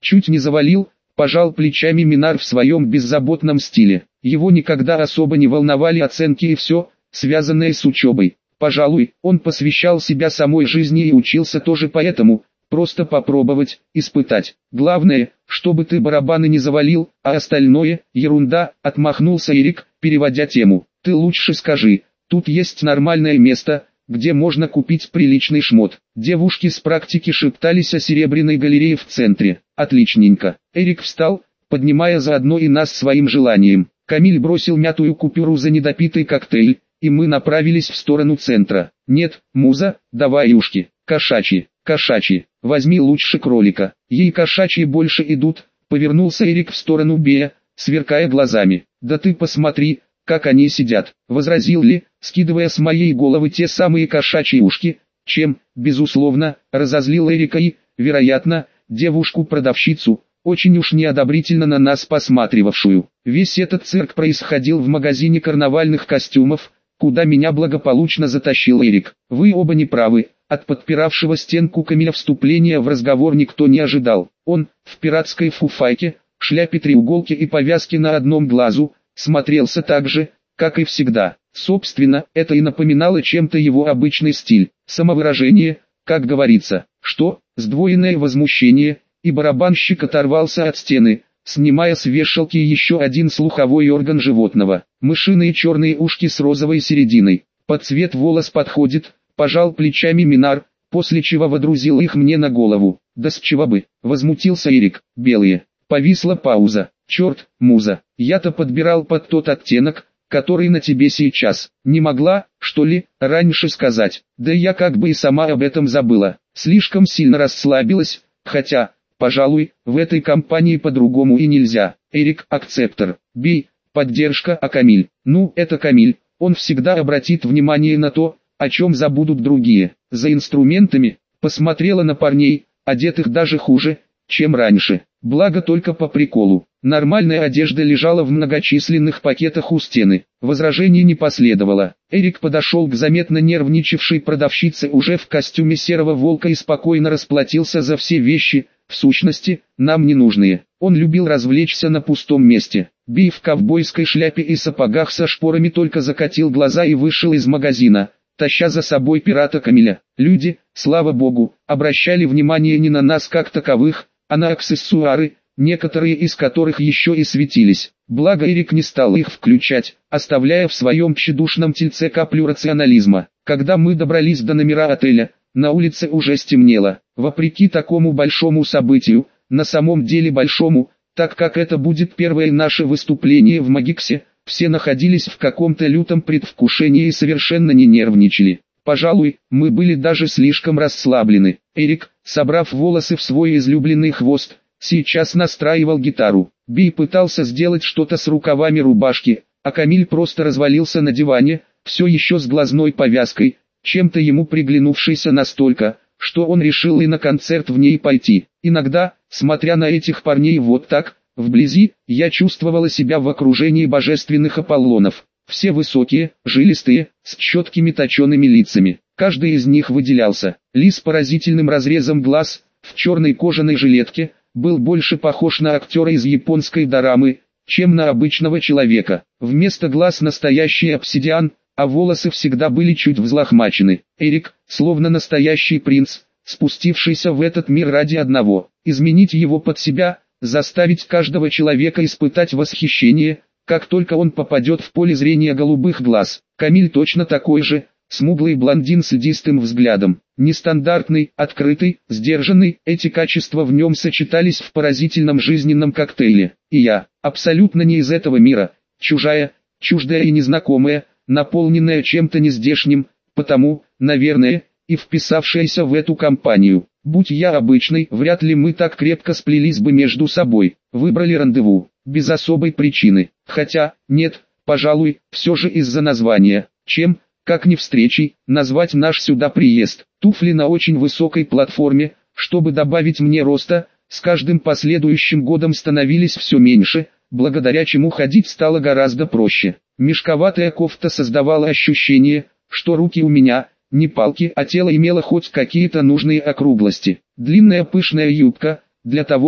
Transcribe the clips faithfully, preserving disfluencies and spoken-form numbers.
Чуть не завалил, пожал плечами Минар в своем беззаботном стиле. Его никогда особо не волновали оценки и все, связанное с учебой. Пожалуй, он посвящал себя самой жизни и учился тоже поэтому, просто попробовать, испытать. Главное, чтобы ты барабаны не завалил, а остальное – ерунда, отмахнулся Эрик, переводя тему. Ты лучше скажи, тут есть нормальное место, где можно купить приличный шмот. Девушки с практики шептались о серебряной галерее в центре. Отличненько. Эрик встал, поднимая заодно и нас своим желанием. Камиль бросил мятую купюру за недопитый коктейль, и мы направились в сторону центра. Нет, Муза, давай ушки, кошачьи, кошачьи, возьми лучше кролика. Ей кошачьи больше идут, повернулся Эрик в сторону Бея, сверкая глазами. Да ты посмотри, как они сидят, возразил Ли, скидывая с моей головы те самые кошачьи ушки, чем, безусловно, разозлил Эрика и, вероятно, девушку-продавщицу, очень уж неодобрительно на нас посматривавшую. Весь этот цирк происходил в магазине карнавальных костюмов, куда меня благополучно затащил Эрик. Вы оба не правы, от подпиравшего стенку Камиля вступления в разговор никто не ожидал. Он, в пиратской фуфайке, шляпе треуголки и повязке на одном глазу, смотрелся так же, как и всегда. Собственно, это и напоминало чем-то его обычный стиль, самовыражение, как говорится, что, сдвоенное возмущение, и барабанщик оторвался от стены, снимая с вешалки еще один слуховой орган животного. Мышиные черные ушки с розовой серединой. Под цвет волос подходит, пожал плечами Минар, после чего водрузил их мне на голову. Да с чего бы, возмутился Эрик, белые. Повисла пауза. Черт, Муза, я-то подбирал под тот оттенок, который на тебе сейчас. Не могла, что ли, раньше сказать. Да я как бы и сама об этом забыла. Слишком сильно расслабилась, хотя, пожалуй, в этой компании по-другому и нельзя. Эрик, акцептор. Бей, поддержка, а Камиль. Ну, это Камиль, он всегда обратит внимание на то, о чем забудут другие. За инструментами, посмотрела на парней, одетых даже хуже, чем раньше. Благо только по приколу. Нормальная одежда лежала в многочисленных пакетах у стены. Возражений не последовало. Эрик подошел к заметно нервничавшей продавщице уже в костюме серого волка и спокойно расплатился за все вещи, в сущности, нам не нужные. Он любил развлечься на пустом месте. Би в ковбойской шляпе и сапогах со шпорами только закатил глаза и вышел из магазина, таща за собой пирата Камиля. Люди, слава богу, обращали внимание не на нас как таковых, а на аксессуары, некоторые из которых еще и светились. Благо Эрик не стал их включать, оставляя в своем тщедушном тельце каплю рационализма. Когда мы добрались до номера отеля, на улице уже стемнело. Вопреки такому большому событию, на самом деле большому, так как это будет первое наше выступление в Магиксе, все находились в каком-то лютом предвкушении и совершенно не нервничали. Пожалуй, мы были даже слишком расслаблены. Эрик, собрав волосы в свой излюбленный хвост, сейчас настраивал гитару. Би пытался сделать что-то с рукавами рубашки, а Камиль просто развалился на диване, все еще с глазной повязкой, чем-то ему приглянувшейся настолько, что он решил и на концерт в ней пойти. Иногда, смотря на этих парней вот так, вблизи, я чувствовала себя в окружении божественных Аполлонов. Все высокие, жилистые, с четкими точеными лицами. Каждый из них выделялся. Ли с поразительным разрезом глаз, в черной кожаной жилетке, был больше похож на актера из японской дорамы, чем на обычного человека. Вместо глаз настоящий обсидиан, а волосы всегда были чуть взлохмачены. Эрик, словно настоящий принц, спустившийся в этот мир ради одного – изменить его под себя, заставить каждого человека испытать восхищение, как только он попадет в поле зрения голубых глаз. Камиль точно такой же, смуглый блондин с льдистым взглядом. Нестандартный, открытый, сдержанный, эти качества в нем сочетались в поразительном жизненном коктейле. И я, абсолютно не из этого мира, чужая, чуждая и незнакомая, наполненная чем-то нездешним, потому, наверное, и вписавшаяся в эту компанию. Будь я обычной, вряд ли мы так крепко сплелись бы между собой. Выбрали рандеву, без особой причины. Хотя, нет, пожалуй, все же из-за названия. Чем, как ни встречей, назвать наш сюда приезд. Туфли на очень высокой платформе, чтобы добавить мне роста, с каждым последующим годом становились все меньше, благодаря чему ходить стало гораздо проще. Мешковатая кофта создавала ощущение, что руки у меня, не палки, а тело имело хоть какие-то нужные округлости. Длинная пышная юбка, для того же,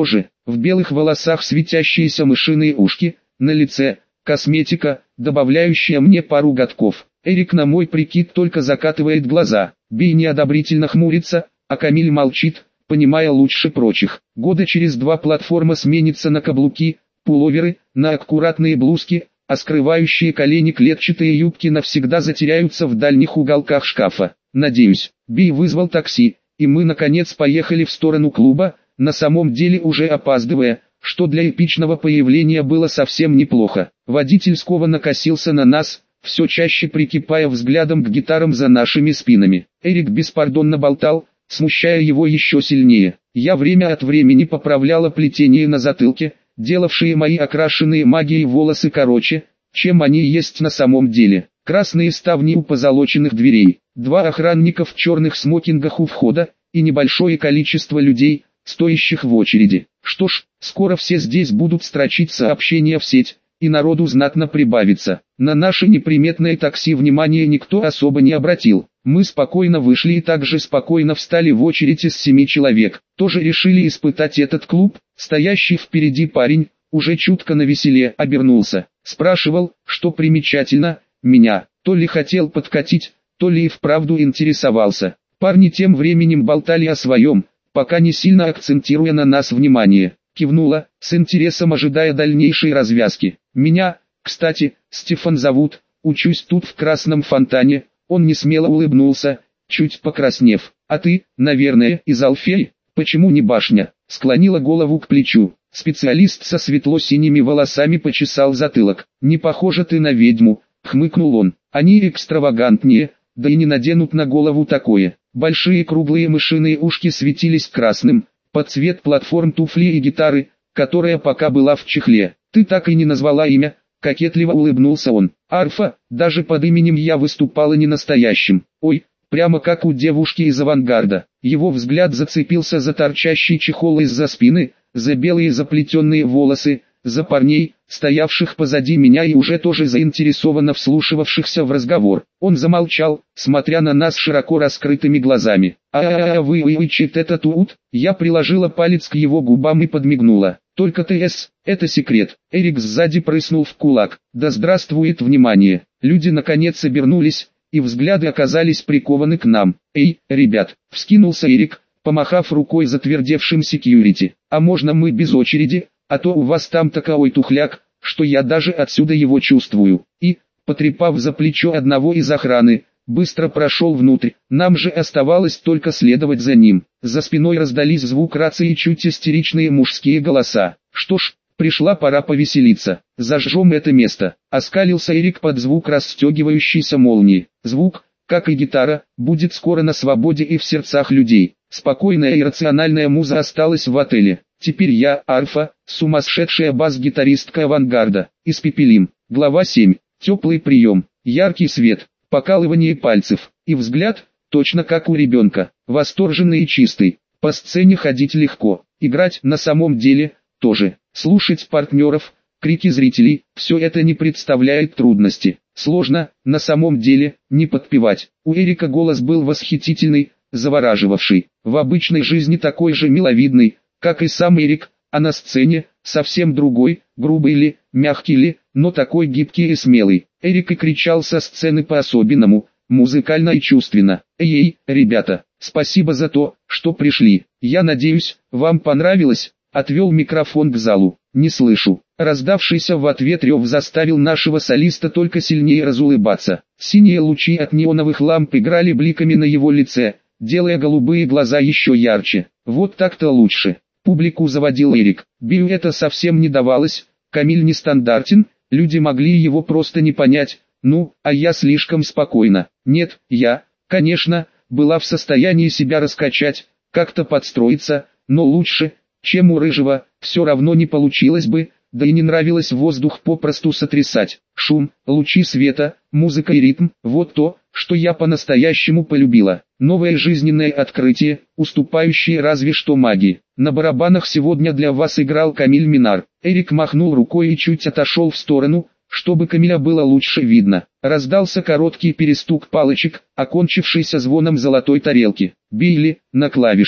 в белых волосах светящиеся мышиные ушки, на лице косметика, добавляющая мне пару годков. Эрик на мой прикид только закатывает глаза, Би неодобрительно хмурится, а Камиль молчит, понимая лучше прочих. Года через два платформа сменится на каблуки, пуловеры, на аккуратные блузки, а скрывающие колени клетчатые юбки навсегда затеряются в дальних уголках шкафа. Надеюсь, Би вызвал такси, и мы наконец поехали в сторону клуба, на самом деле уже опаздывая, что для эпичного появления было совсем неплохо. Водитель скованно косился на нас, все чаще прикипая взглядом к гитарам за нашими спинами. Эрик беспардонно болтал, смущая его еще сильнее. Я время от времени поправляла плетение на затылке, делавшие мои окрашенные магией волосы короче, чем они есть на самом деле. Красные ставни у позолоченных дверей, два охранника в черных смокингах у входа, и небольшое количество людей, стоящих в очереди. Что ж, скоро все здесь будут строчить сообщения в сеть, и народу знатно прибавится. На наше неприметное такси внимания никто особо не обратил. Мы спокойно вышли и также спокойно встали в очередь из семи человек. Тоже решили испытать этот клуб. Стоящий впереди парень, уже чутко навеселе, обернулся. Спрашивал, что примечательно, меня. То ли хотел подкатить, то ли и вправду интересовался. Парни тем временем болтали о своем, пока не сильно акцентируя на нас внимание. Кивнула, с интересом ожидая дальнейшей развязки. Меня, кстати, Стефан зовут, учусь тут в Красном Фонтане. Он несмело улыбнулся, чуть покраснев. А ты, наверное, из Алфеи? Почему не башня? Склонила голову к плечу. Специалист со светло-синими волосами почесал затылок. Не похожа ты на ведьму, хмыкнул он. Они экстравагантнее, да и не наденут на голову такое. Большие круглые мышиные ушки светились красным, под цвет платформ туфли и гитары, которая пока была в чехле. Ты так и не назвала имя, кокетливо улыбнулся он. Арфа, даже под именем я выступала не настоящим. Ой, прямо как у девушки из авангарда. Его взгляд зацепился за торчащий чехол из-за спины, за белые заплетенные волосы, за парней, стоявших позади меня и уже тоже заинтересованно вслушивавшихся в разговор. Он замолчал, смотря на нас широко раскрытыми глазами. «А-а-а, вы уичит это тут?» Я приложила палец к его губам и подмигнула. «Только ТС, это секрет». Эрик сзади прыснул в кулак. «Да здравствует внимание!» Люди наконец обернулись, и взгляды оказались прикованы к нам. «Эй, ребят!» — вскинулся Эрик, помахав рукой затвердевшим секьюрити. «А можно мы без очереди? А то у вас там такой тухляк, что я даже отсюда его чувствую». И, потрепав за плечо одного из охраны, быстро прошел внутрь. Нам же оставалось только следовать за ним. За спиной раздались звук рации и чуть истеричные мужские голоса. «Что ж, пришла пора повеселиться. Зажжем это место». Оскалился Эрик под звук расстегивающейся молнии. Звук, как и гитара, будет скоро на свободе и в сердцах людей. Спокойная и рациональная муза осталась в отеле. Теперь я, Арфа, сумасшедшая бас-гитаристка авангарда. Испепелим. Глава семь. Теплый прием. Яркий свет. Покалывание пальцев. И взгляд, точно как у ребенка. Восторженный и чистый. По сцене ходить легко. Играть на самом деле тоже. Слушать партнеров, крики зрителей, все это не представляет трудности. Сложно, на самом деле, не подпевать. У Эрика голос был восхитительный, завораживавший. В обычной жизни такой же миловидный, как и сам Эрик, а на сцене, совсем другой, грубый ли, мягкий ли, но такой гибкий и смелый. Эрик и кричал со сцены по-особенному, музыкально и чувственно. «Эй, ребята, спасибо за то, что пришли. Я надеюсь, вам понравилось?» Отвел микрофон к залу. «Не слышу». Раздавшийся в ответ рев заставил нашего солиста только сильнее разулыбаться. Синие лучи от неоновых ламп играли бликами на его лице, делая голубые глаза еще ярче. «Вот так-то лучше». Публику заводил Эрик. Бию это совсем не давалось. Камиль нестандартен, люди могли его просто не понять. Ну, а я слишком спокойно. Нет, я, конечно, была в состоянии себя раскачать, как-то подстроиться, но лучше, чем у Рыжего, все равно не получилось бы, да и не нравилось воздух попросту сотрясать. Шум, лучи света, музыка и ритм – вот то, что я по-настоящему полюбила. Новое жизненное открытие, уступающее разве что магии. На барабанах сегодня для вас играл Камиль Минар. Эрик махнул рукой и чуть отошел в сторону, чтобы Камиля было лучше видно. Раздался короткий перестук палочек, окончившийся звоном золотой тарелки. Били на клавишных.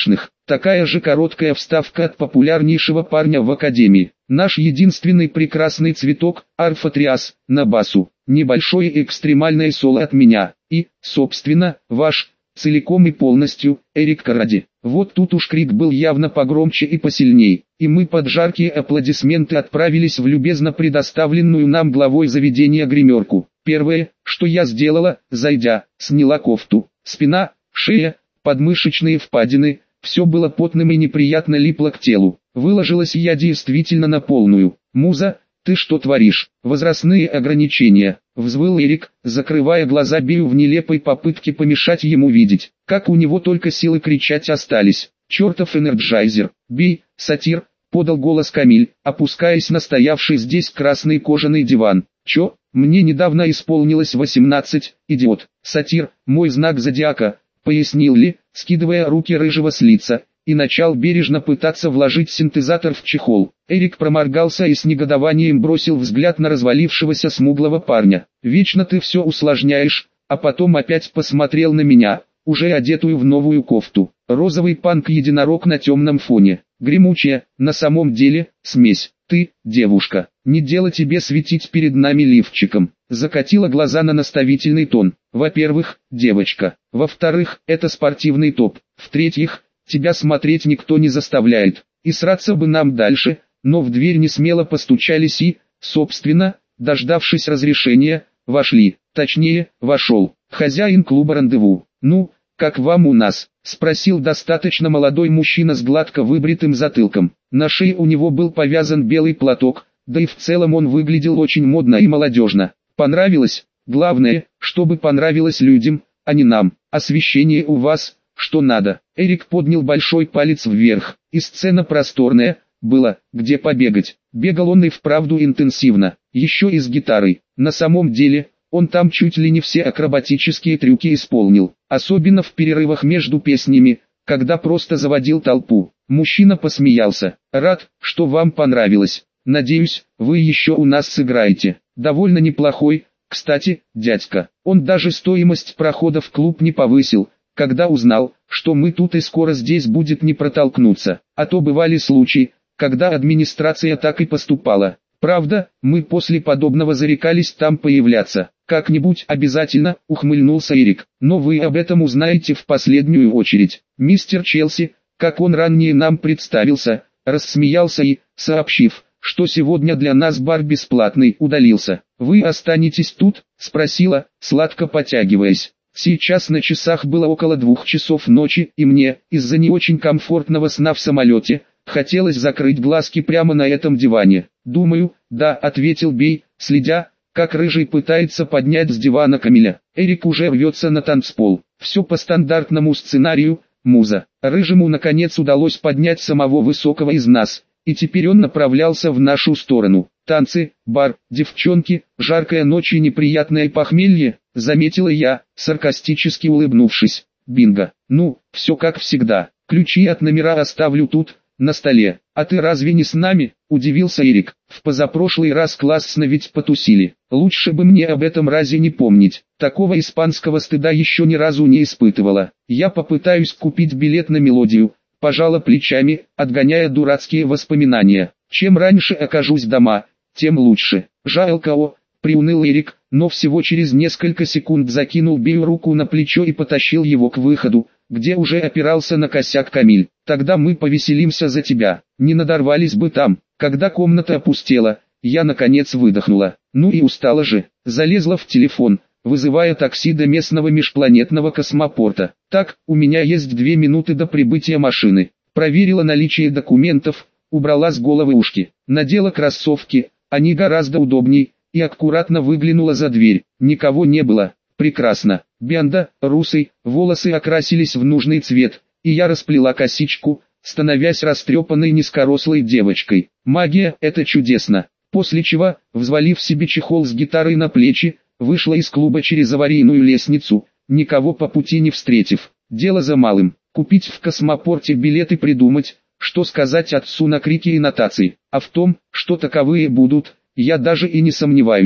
Такая же короткая вставка от популярнейшего парня в академии. Наш единственный прекрасный цветок, Арфатриас, на басу. Небольшое экстремальное соло от меня. И, собственно, ваш, целиком и полностью, Эрик Каради. Вот тут уж крик был явно погромче и посильней. И мы под жаркие аплодисменты отправились в любезно предоставленную нам главой заведения гримерку. Первое, что я сделала, зайдя, сняла кофту. Спина, шея, подмышечные впадины, все было потным и неприятно липло к телу. Выложилась я действительно на полную. «Муза, ты что творишь? Возрастные ограничения», — взвыл Эрик, закрывая глаза Бею в нелепой попытке помешать ему видеть. Как у него только силы кричать остались. «Чертов энерджайзер!» «Бей, сатир!» — подал голос Камиль, опускаясь на стоявший здесь красный кожаный диван. «Чё? Мне недавно исполнилось восемнадцать, идиот!» «Сатир, мой знак зодиака», — пояснил Ли, скидывая руки рыжего с лица, и начал бережно пытаться вложить синтезатор в чехол. Эрик проморгался и с негодованием бросил взгляд на развалившегося смуглого парня. «Вечно ты все усложняешь», а потом опять посмотрел на меня, уже одетую в новую кофту. Розовый панк-единорог на темном фоне. Гремучая, на самом деле, смесь. «Ты, девушка, не дело тебе светить перед нами лифчиком», закатила глаза на наставительный тон. «Во-первых, девочка. Во-вторых, это спортивный топ. В-третьих, тебя смотреть никто не заставляет. И сраться бы нам дальше», но в дверь не смело постучались и, собственно, дождавшись разрешения, вошли. Точнее, вошел хозяин клуба «Рандеву». «Ну, как вам у нас?» — спросил достаточно молодой мужчина с гладко выбритым затылком. На шее у него был повязан белый платок, да и в целом он выглядел очень модно и молодежно. «Понравилось? Главное, чтобы понравилось людям, а не нам. Освещение у вас, что надо». Эрик поднял большой палец вверх, и сцена просторная, было, где побегать. Бегал он и вправду интенсивно, еще и с гитарой. На самом деле, он там чуть ли не все акробатические трюки исполнил, особенно в перерывах между песнями, когда просто заводил толпу. Мужчина посмеялся. «Рад, что вам понравилось. Надеюсь, вы еще у нас сыграете. Довольно неплохой, кстати, дядька. Он даже стоимость прохода в клуб не повысил, когда узнал, что мы тут и скоро здесь будет не протолкнуться. А то бывали случаи, когда администрация так и поступала. Правда, мы после подобного зарекались там появляться. Как-нибудь обязательно», — ухмыльнулся Эрик. «Но вы об этом узнаете в последнюю очередь. Мистер Челси, как он ранее нам представился, рассмеялся и, сообщив, что сегодня для нас бар бесплатный, удалился. «Вы останетесь тут?» — спросила, сладко потягиваясь. Сейчас на часах было около двух часов ночи, и мне, из-за не очень комфортного сна в самолете, хотелось закрыть глазки прямо на этом диване. «Думаю, да», — ответил Бей, следя, как рыжий пытается поднять с дивана Камиля. Эрик уже рвется на танцпол. Все по стандартному сценарию, муза. Рыжему наконец удалось поднять самого высокого из нас, и теперь он направлялся в нашу сторону. «Танцы, бар, девчонки, жаркая ночь и неприятное похмелье», — заметила я, саркастически улыбнувшись. «Бинго. Ну, все как всегда. Ключи от номера оставлю тут, на столе. А ты разве не с нами?» — удивился Эрик. «В позапрошлый раз классно ведь потусили. Лучше бы мне об этом разе не помнить. Такого испанского стыда еще ни разу не испытывала. Я попытаюсь купить билет на мелодию», — пожала плечами, отгоняя дурацкие воспоминания. «Чем раньше окажусь дома, тем лучше». «Жалко, о», — приуныл Эрик, но всего через несколько секунд закинул Бею руку на плечо и потащил его к выходу, где уже опирался на косяк Камиль. «Тогда мы повеселимся за тебя. Не надорвались бы там». Когда комната опустела, я наконец выдохнула. Ну и устала же. Залезла в телефон, вызывая такси до местного межпланетного космопорта. «Так, у меня есть две минуты до прибытия машины». Проверила наличие документов, убрала с головы ушки, надела кроссовки, они гораздо удобней, и аккуратно выглянула за дверь. Никого не было. Прекрасно. Бенда, русый, волосы окрасились в нужный цвет, и я расплела косичку, становясь растрепанной низкорослой девочкой. Магия — это чудесно. После чего, взвалив себе чехол с гитарой на плечи, вышла из клуба через аварийную лестницу, никого по пути не встретив. Дело за малым. Купить в космопорте билет и придумать, что сказать отцу на крики и нотации. А в том, что таковые будут, я даже и не сомневаюсь.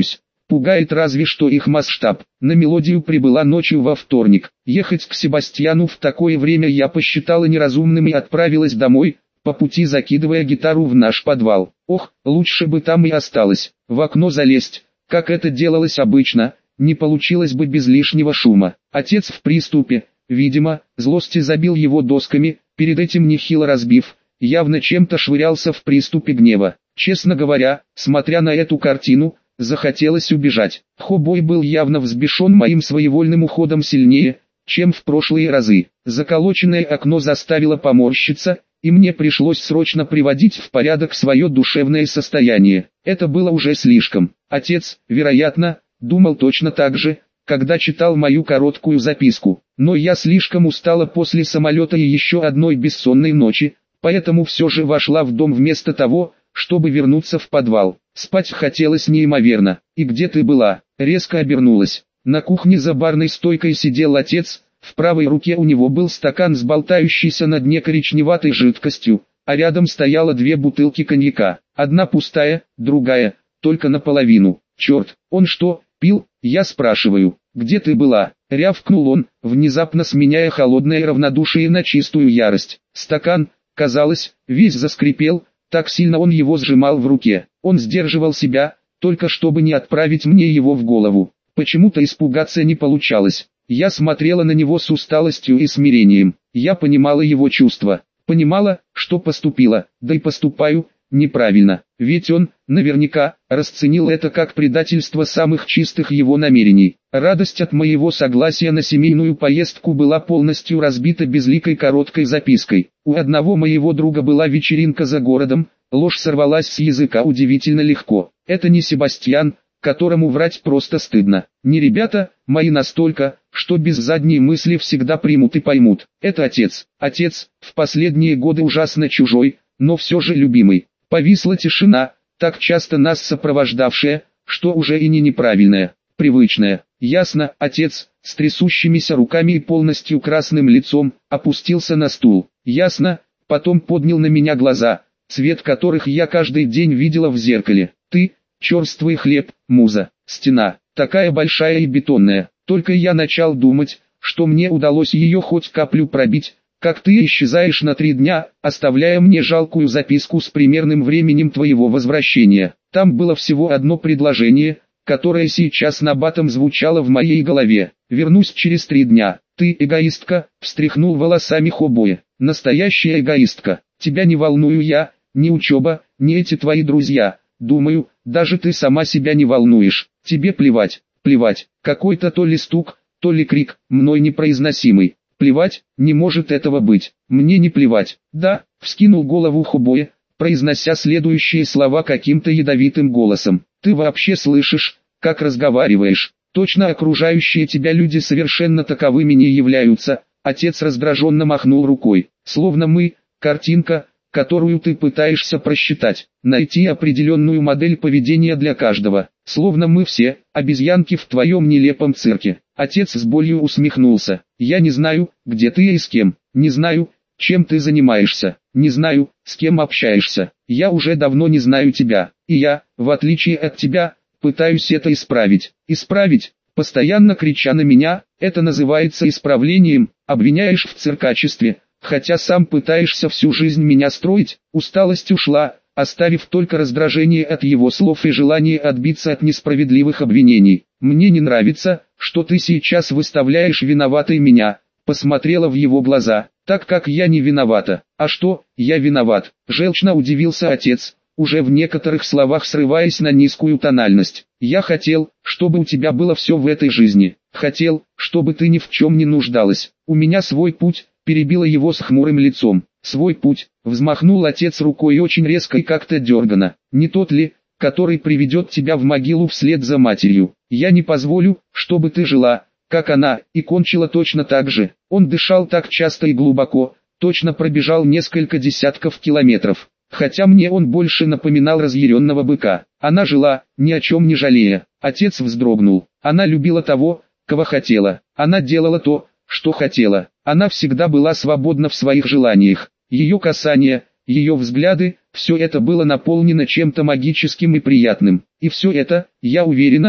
Пугает разве что их масштаб. На мелодию прибыла ночью во вторник. Ехать к Себастьяну в такое время я посчитала неразумным и отправилась домой, по пути закидывая гитару в наш подвал. Ох, лучше бы там и осталось. В окно залезть, как это делалось обычно, не получилось бы без лишнего шума. Отец в приступе, видимо, злости забил его досками, перед этим нехило разбив, явно чем-то швырялся в приступе гнева. Честно говоря, смотря на эту картину, захотелось убежать. Хобой был явно взбешен моим своевольным уходом сильнее, чем в прошлые разы. Заколоченное окно заставило поморщиться, и мне пришлось срочно приводить в порядок свое душевное состояние. Это было уже слишком. Отец, вероятно, думал точно так же, когда читал мою короткую записку. Но я слишком устала после самолета и еще одной бессонной ночи, поэтому все же вошла в дом вместо того, чтобы вернуться в подвал. Спать хотелось неимоверно. «И где ты была?» Резко обернулась. На кухне за барной стойкой сидел отец, в правой руке у него был стакан с болтающейся на дне коричневатой жидкостью, а рядом стояло две бутылки коньяка. Одна пустая, другая, только наполовину. «Черт, он что, пил?» Я спрашиваю. «Где ты была?» Рявкнул он, внезапно сменяя холодное равнодушие на чистую ярость. Стакан, казалось, весь заскрипел, так сильно он его сжимал в руке. Он сдерживал себя, только чтобы не отправить мне его в голову. Почему-то испугаться не получалось. Я смотрела на него с усталостью и смирением. Я понимала его чувства. Понимала, что поступила, да и поступаю неправильно. Ведь он, наверняка, расценил это как предательство самых чистых его намерений. Радость от моего согласия на семейную поездку была полностью разбита безликой короткой запиской. У одного моего друга была вечеринка за городом, ложь сорвалась с языка удивительно легко. Это не Себастьян, которому врать просто стыдно. Не ребята, мои настолько, что без задней мысли всегда примут и поймут. Это отец. Отец, в последние годы ужасно чужой, но все же любимый. Повисла тишина, так часто нас сопровождавшая, что уже и не неправильная, привычная. Ясно, отец, с трясущимися руками и полностью красным лицом, опустился на стул. Ясно, потом поднял на меня глаза, цвет которых я каждый день видела в зеркале. Ты, черствый хлеб, муза, стена, такая большая и бетонная. Только я начал думать, что мне удалось ее хоть каплю пробить, как ты исчезаешь на три дня, оставляя мне жалкую записку с примерным временем твоего возвращения. Там было всего одно предложение, которое сейчас набатом звучало в моей голове. Вернусь через три дня. Ты эгоистка, встряхнул волосами Хобоя. Настоящая эгоистка. Тебя не волную я, ни учеба, ни эти твои друзья. Думаю, даже ты сама себя не волнуешь. Тебе плевать, плевать. Какой-то то ли стук, то ли крик, мной непроизносимый. Плевать, не может этого быть. Мне не плевать. Да, вскинул голову Хобоя, произнося следующие слова каким-то ядовитым голосом. Ты вообще слышишь, как разговариваешь? Точно окружающие тебя люди совершенно таковыми не являются. Отец раздраженно махнул рукой. Словно мы, картинка, которую ты пытаешься просчитать, найти определенную модель поведения для каждого. Словно мы все, обезьянки в твоем нелепом цирке. Отец с болью усмехнулся. Я не знаю, где ты и с кем. Не знаю, чем ты занимаешься. Не знаю, с кем общаешься. Я уже давно не знаю тебя. И я, в отличие от тебя, пытаюсь это исправить. Исправить, постоянно крича на меня, это называется исправлением. Обвиняешь в циркачестве, хотя сам пытаешься всю жизнь меня строить. Усталость ушла, оставив только раздражение от его слов и желание отбиться от несправедливых обвинений. Мне не нравится, что ты сейчас выставляешь виноватой меня. Посмотрела в его глаза, так как я не виновата. А что, я виноват? Желчно удивился отец, уже в некоторых словах срываясь на низкую тональность. Я хотел, чтобы у тебя было все в этой жизни. Хотел, чтобы ты ни в чем не нуждалась. У меня свой путь, перебила его с хмурым лицом. Свой путь, взмахнул отец рукой очень резко и как-то дергано. Не тот ли, который приведет тебя в могилу вслед за матерью? Я не позволю, чтобы ты жила, как она, и кончила точно так же. Он дышал так часто и глубоко, точно пробежал несколько десятков километров. Хотя мне он больше напоминал разъяренного быка. Она жила, ни о чем не жалея. Отец вздрогнул. Она любила того, кого хотела. Она делала то, что хотела. Она всегда была свободна в своих желаниях. Ее касания, ее взгляды, все это было наполнено чем-то магическим и приятным. И все это, я уверена,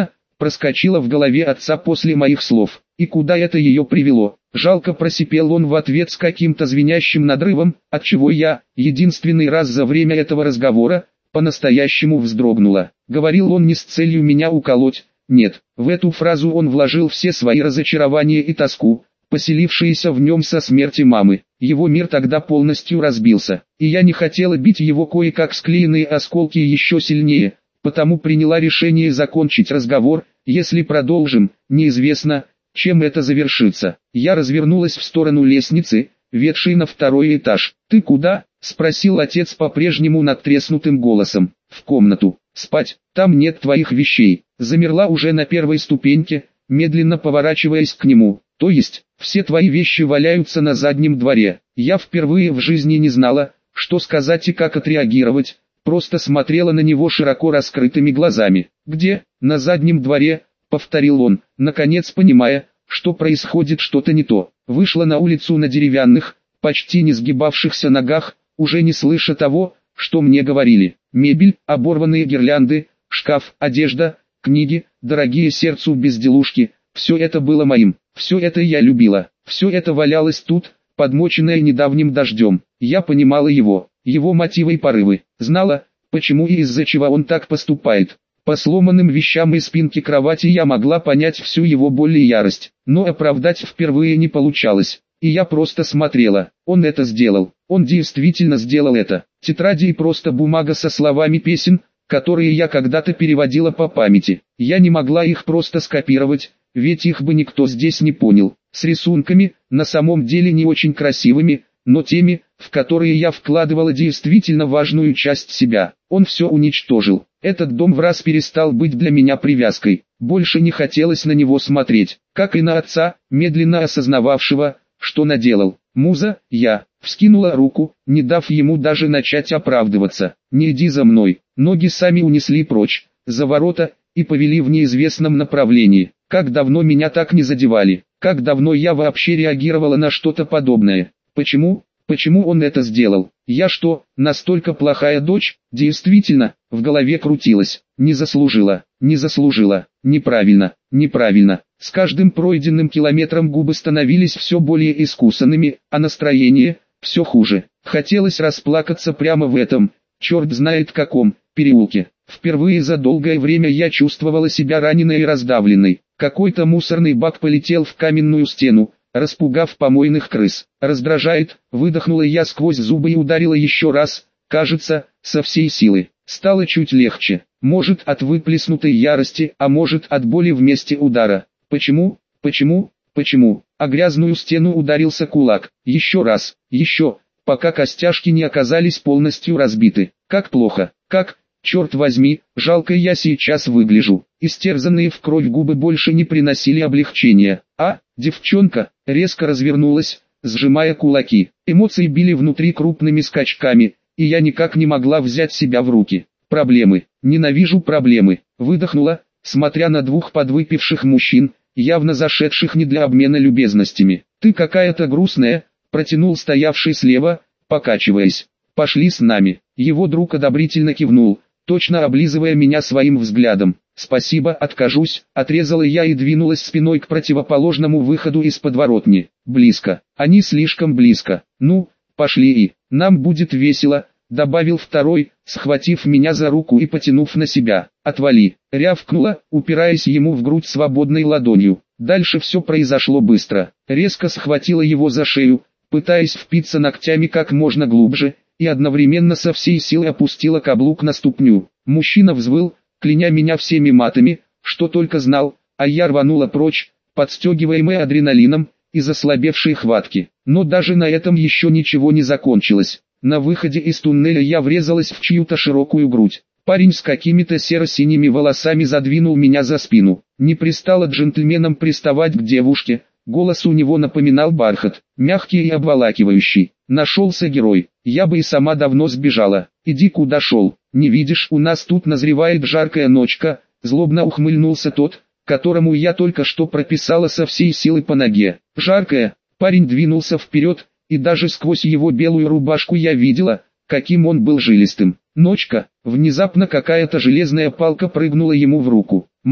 проскочила в голове отца после моих слов. И куда это ее привело? Жалко, просипел он в ответ с каким-то звенящим надрывом, отчего я, единственный раз за время этого разговора, по-настоящему вздрогнула. Говорил он не с целью меня уколоть, нет, в эту фразу он вложил все свои разочарования и тоску, поселившиеся в нем со смерти мамы. Его мир тогда полностью разбился, и я не хотела бить его кое-как склеенные осколки еще сильнее, потому приняла решение закончить разговор. Если продолжим, неизвестно, чем это завершится. Я развернулась в сторону лестницы, ведшей на второй этаж. «Ты куда?» — спросил отец по-прежнему надтреснутым голосом. «В комнату. Спать. Там нет твоих вещей». Замерла уже на первой ступеньке, медленно поворачиваясь к нему. «То есть, все твои вещи валяются на заднем дворе?» Я впервые в жизни не знала, что сказать и как отреагировать, просто смотрела на него широко раскрытыми глазами. «Где?» «На заднем дворе», — повторил он, наконец понимая, что происходит что-то не то. Вышла на улицу на деревянных, почти не сгибавшихся ногах, уже не слыша того, что мне говорили. Мебель, оборванные гирлянды, шкаф, одежда, книги, дорогие сердцу безделушки — все это было моим, все это я любила, все это валялось тут, подмоченное недавним дождем. Я понимала его, его мотивы и порывы, знала, почему и из-за чего он так поступает. По сломанным вещам и спинке кровати я могла понять всю его боль и ярость, но оправдать впервые не получалось, и я просто смотрела. Он это сделал, он действительно сделал это. Тетради и просто бумага со словами песен, которые я когда-то переводила по памяти. Я не могла их просто скопировать, ведь их бы никто здесь не понял. С рисунками, на самом деле не очень красивыми, но теми, в которые я вкладывала действительно важную часть себя. Он все уничтожил. Этот дом враз перестал быть для меня привязкой. Больше не хотелось на него смотреть, как и на отца, медленно осознававшего, что наделал. «Муза, я», вскинула руку, не дав ему даже начать оправдываться. «Не иди за мной». Ноги сами унесли прочь, за ворота, и повели в неизвестном направлении. Как давно меня так не задевали, как давно я вообще реагировала на что-то подобное. Почему? Почему он это сделал? Я что, настолько плохая дочь? Действительно, в голове крутилось. Не заслужила, не заслужила, неправильно, неправильно. С каждым пройденным километром губы становились все более искусанными, а настроение все хуже. Хотелось расплакаться прямо в этом, черт знает каком, переулке. Впервые за долгое время я чувствовала себя раненой и раздавленной. Какой-то мусорный бак полетел в каменную стену, распугав помойных крыс. «Раздражает», выдохнула я сквозь зубы и ударила еще раз, кажется, со всей силы. Стало чуть легче, может от выплеснутой ярости, а может от боли в месте удара. Почему, почему, почему? А грязную стену ударился кулак. Еще раз, еще, пока костяшки не оказались полностью разбиты. Как плохо, как... Черт возьми, жалко я сейчас выгляжу. Истерзанные в кровь губы больше не приносили облегчения. А, девчонка, резко развернулась, сжимая кулаки. Эмоции били внутри крупными скачками, и я никак не могла взять себя в руки. Проблемы, ненавижу проблемы. Выдохнула, смотря на двух подвыпивших мужчин, явно зашедших не для обмена любезностями. Ты какая-то грустная, протянул стоявший слева, покачиваясь. Пошли с нами. Его друг одобрительно кивнул, точно облизывая меня своим взглядом. «Спасибо, откажусь», — отрезала я и двинулась спиной к противоположному выходу из подворотни. «Близко. Они слишком близко. Ну, пошли и, нам будет весело», — добавил второй, схватив меня за руку и потянув на себя. «Отвали», — рявкнула, упираясь ему в грудь свободной ладонью. Дальше все произошло быстро. Резко схватила его за шею, пытаясь впиться ногтями как можно глубже, и одновременно со всей силы опустила каблук на ступню. Мужчина взвыл, кляня меня всеми матами, что только знал, а я рванула прочь, подстегиваемая адреналином, из ослабевшей хватки. Но даже на этом еще ничего не закончилось. На выходе из туннеля я врезалась в чью-то широкую грудь. Парень с какими-то серо-синими волосами задвинул меня за спину. Не пристало джентльменам приставать к девушке, голос у него напоминал бархат, мягкий и обволакивающий. Нашелся герой. Я бы и сама давно сбежала. Иди куда шел. Не видишь, у нас тут назревает жаркая ночка, злобно ухмыльнулся тот, которому я только что прописала со всей силы по ноге. Жаркая. Парень двинулся вперед, и даже сквозь его белую рубашку я видела, каким он был жилистым. Ночка. Внезапно какая-то железная палка прыгнула ему в руку. Маг,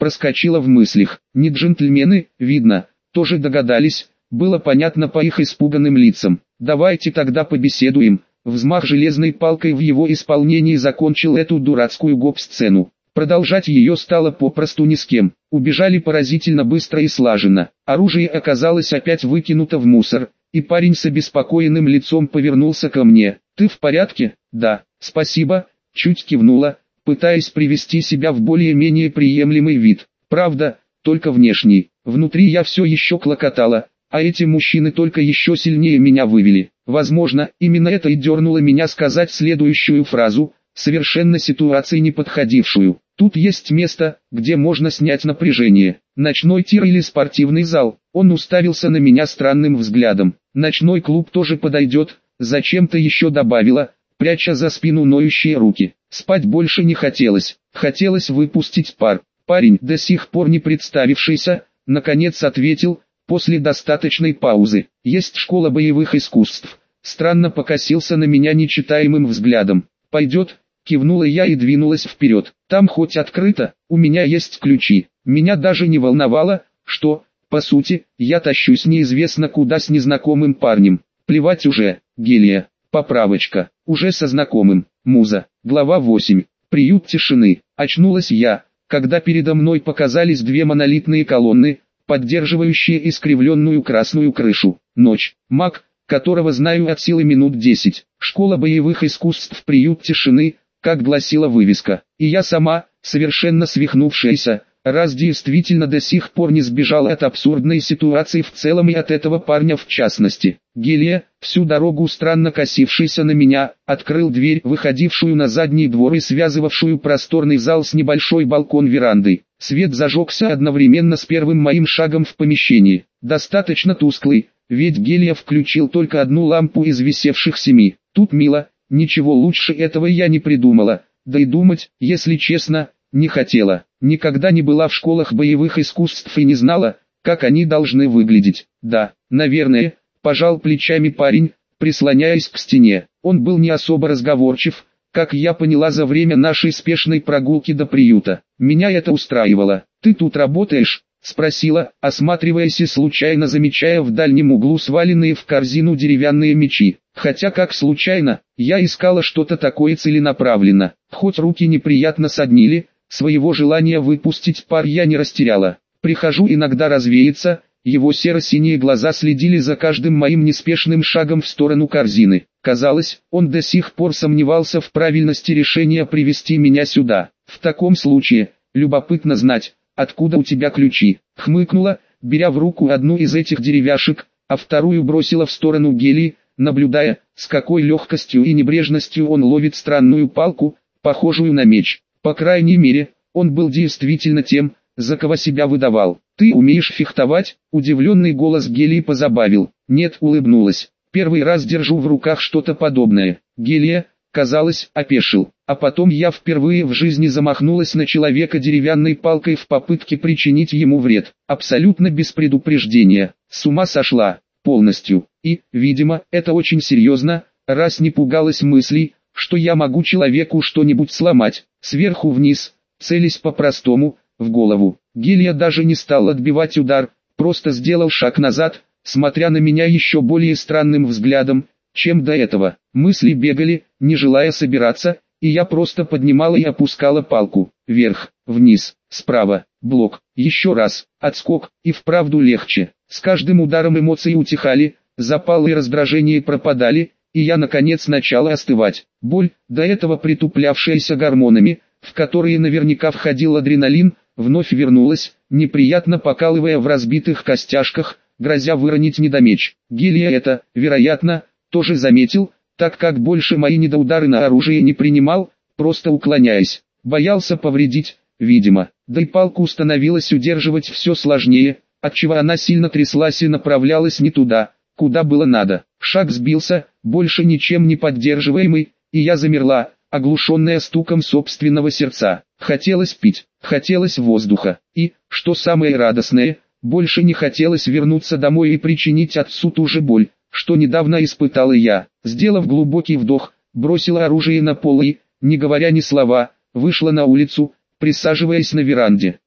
проскочило в мыслях. Не джентльмены, видно, тоже догадались, было понятно по их испуганным лицам. «Давайте тогда побеседуем». Взмах железной палкой в его исполнении закончил эту дурацкую гоп-сцену. Продолжать ее стало попросту ни с кем. Убежали поразительно быстро и слаженно. Оружие оказалось опять выкинуто в мусор, и парень с обеспокоенным лицом повернулся ко мне. «Ты в порядке?» «Да, спасибо», чуть кивнула, пытаясь привести себя в более-менее приемлемый вид. Правда, только внешний. Внутри я все еще клокотала, а эти мужчины только еще сильнее меня вывели. Возможно, именно это и дернуло меня сказать следующую фразу, совершенно ситуации не подходившую. Тут есть место, где можно снять напряжение. Ночной тир или спортивный зал. Он уставился на меня странным взглядом. Ночной клуб тоже подойдет, зачем-то еще добавила, пряча за спину ноющие руки. Спать больше не хотелось, хотелось выпустить пар. Парень, до сих пор не представившийся, наконец ответил, после достаточной паузы. Есть школа боевых искусств. Странно покосился на меня нечитаемым взглядом. Пойдет, кивнула я и двинулась вперед. Там хоть открыто, у меня есть ключи. Меня даже не волновало, что, по сути, я тащусь неизвестно куда с незнакомым парнем. Плевать уже, Гелия. Поправочка, уже со знакомым. Муза. Глава восемь. Приют тишины. Очнулась я, когда передо мной показались две монолитные колонны, поддерживающие искривленную красную крышу. Ночь. Маг, которого знаю от силы минут десять. Школа боевых искусств «Приют тишины», как гласила вывеска. И я сама, совершенно свихнувшаяся, раз действительно до сих пор не сбежала от абсурдной ситуации в целом и от этого парня в частности. Гелия, всю дорогу странно косившийся на меня, открыл дверь, выходившую на задний двор и связывавшую просторный зал с небольшой балкон-верандой. Свет зажегся одновременно с первым моим шагом в помещении. Достаточно тусклый, ведь Гелия включил только одну лампу из висевших семи. Тут мило, ничего лучше этого я не придумала, да и думать, если честно, не хотела. Никогда не была в школах боевых искусств и не знала, как они должны выглядеть. Да, наверное, пожал плечами парень, прислоняясь к стене. Он был не особо разговорчив, как я поняла за время нашей спешной прогулки до приюта. Меня это устраивало. «Ты тут работаешь?» — спросила, осматриваясь и случайно замечая в дальнем углу сваленные в корзину деревянные мечи. Хотя как случайно, я искала что-то такое целенаправленно. Хоть руки неприятно соднили, своего желания выпустить пар я не растеряла. Прихожу иногда развеяться, его серо-синие глаза следили за каждым моим неспешным шагом в сторону корзины. Казалось, он до сих пор сомневался в правильности решения привести меня сюда. В таком случае, любопытно знать, откуда у тебя ключи. Хмыкнула, беря в руку одну из этих деревяшек, а вторую бросила в сторону Гелии, наблюдая, с какой легкостью и небрежностью он ловит странную палку, похожую на меч. По крайней мере, он был действительно тем, за кого себя выдавал. «Ты умеешь фехтовать?» — удивленный голос Гелии позабавил. «Нет», — улыбнулась. «Первый раз держу в руках что-то подобное». Гелия, казалось, опешил. А потом я впервые в жизни замахнулась на человека деревянной палкой в попытке причинить ему вред. Абсолютно без предупреждения. С ума сошла. Полностью. И, видимо, это очень серьезно, раз не пугалась мыслей, что я могу человеку что-нибудь сломать. Сверху вниз, целясь по-простому, в голову. Гелия даже не стал отбивать удар, просто сделал шаг назад, смотря на меня еще более странным взглядом, чем до этого. Мысли бегали, не желая собираться, и я просто поднимала и опускала палку. Вверх, вниз, справа, блок, еще раз, отскок, и вправду легче. С каждым ударом эмоции утихали, запал и раздражение пропадали, и я наконец начала остывать. Боль, до этого притуплявшаяся гормонами, в которые наверняка входил адреналин, вновь вернулась, неприятно покалывая в разбитых костяшках, грозя выронить недомеч. Гелия это, вероятно, тоже заметил, так как больше мои недоудары на оружие не принимал, просто уклоняясь. Боялся повредить, видимо. Да и палку становилось удерживать все сложнее, отчего она сильно тряслась и направлялась не туда, куда было надо. Шаг сбился, больше ничем не поддерживаемый, и я замерла, оглушенная стуком собственного сердца. Хотелось пить, хотелось воздуха, и, что самое радостное, больше не хотелось вернуться домой и причинить отцу ту же боль, что недавно испытала я. Сделав глубокий вдох, бросила оружие на пол и, не говоря ни слова, вышла на улицу, присаживаясь на веранде.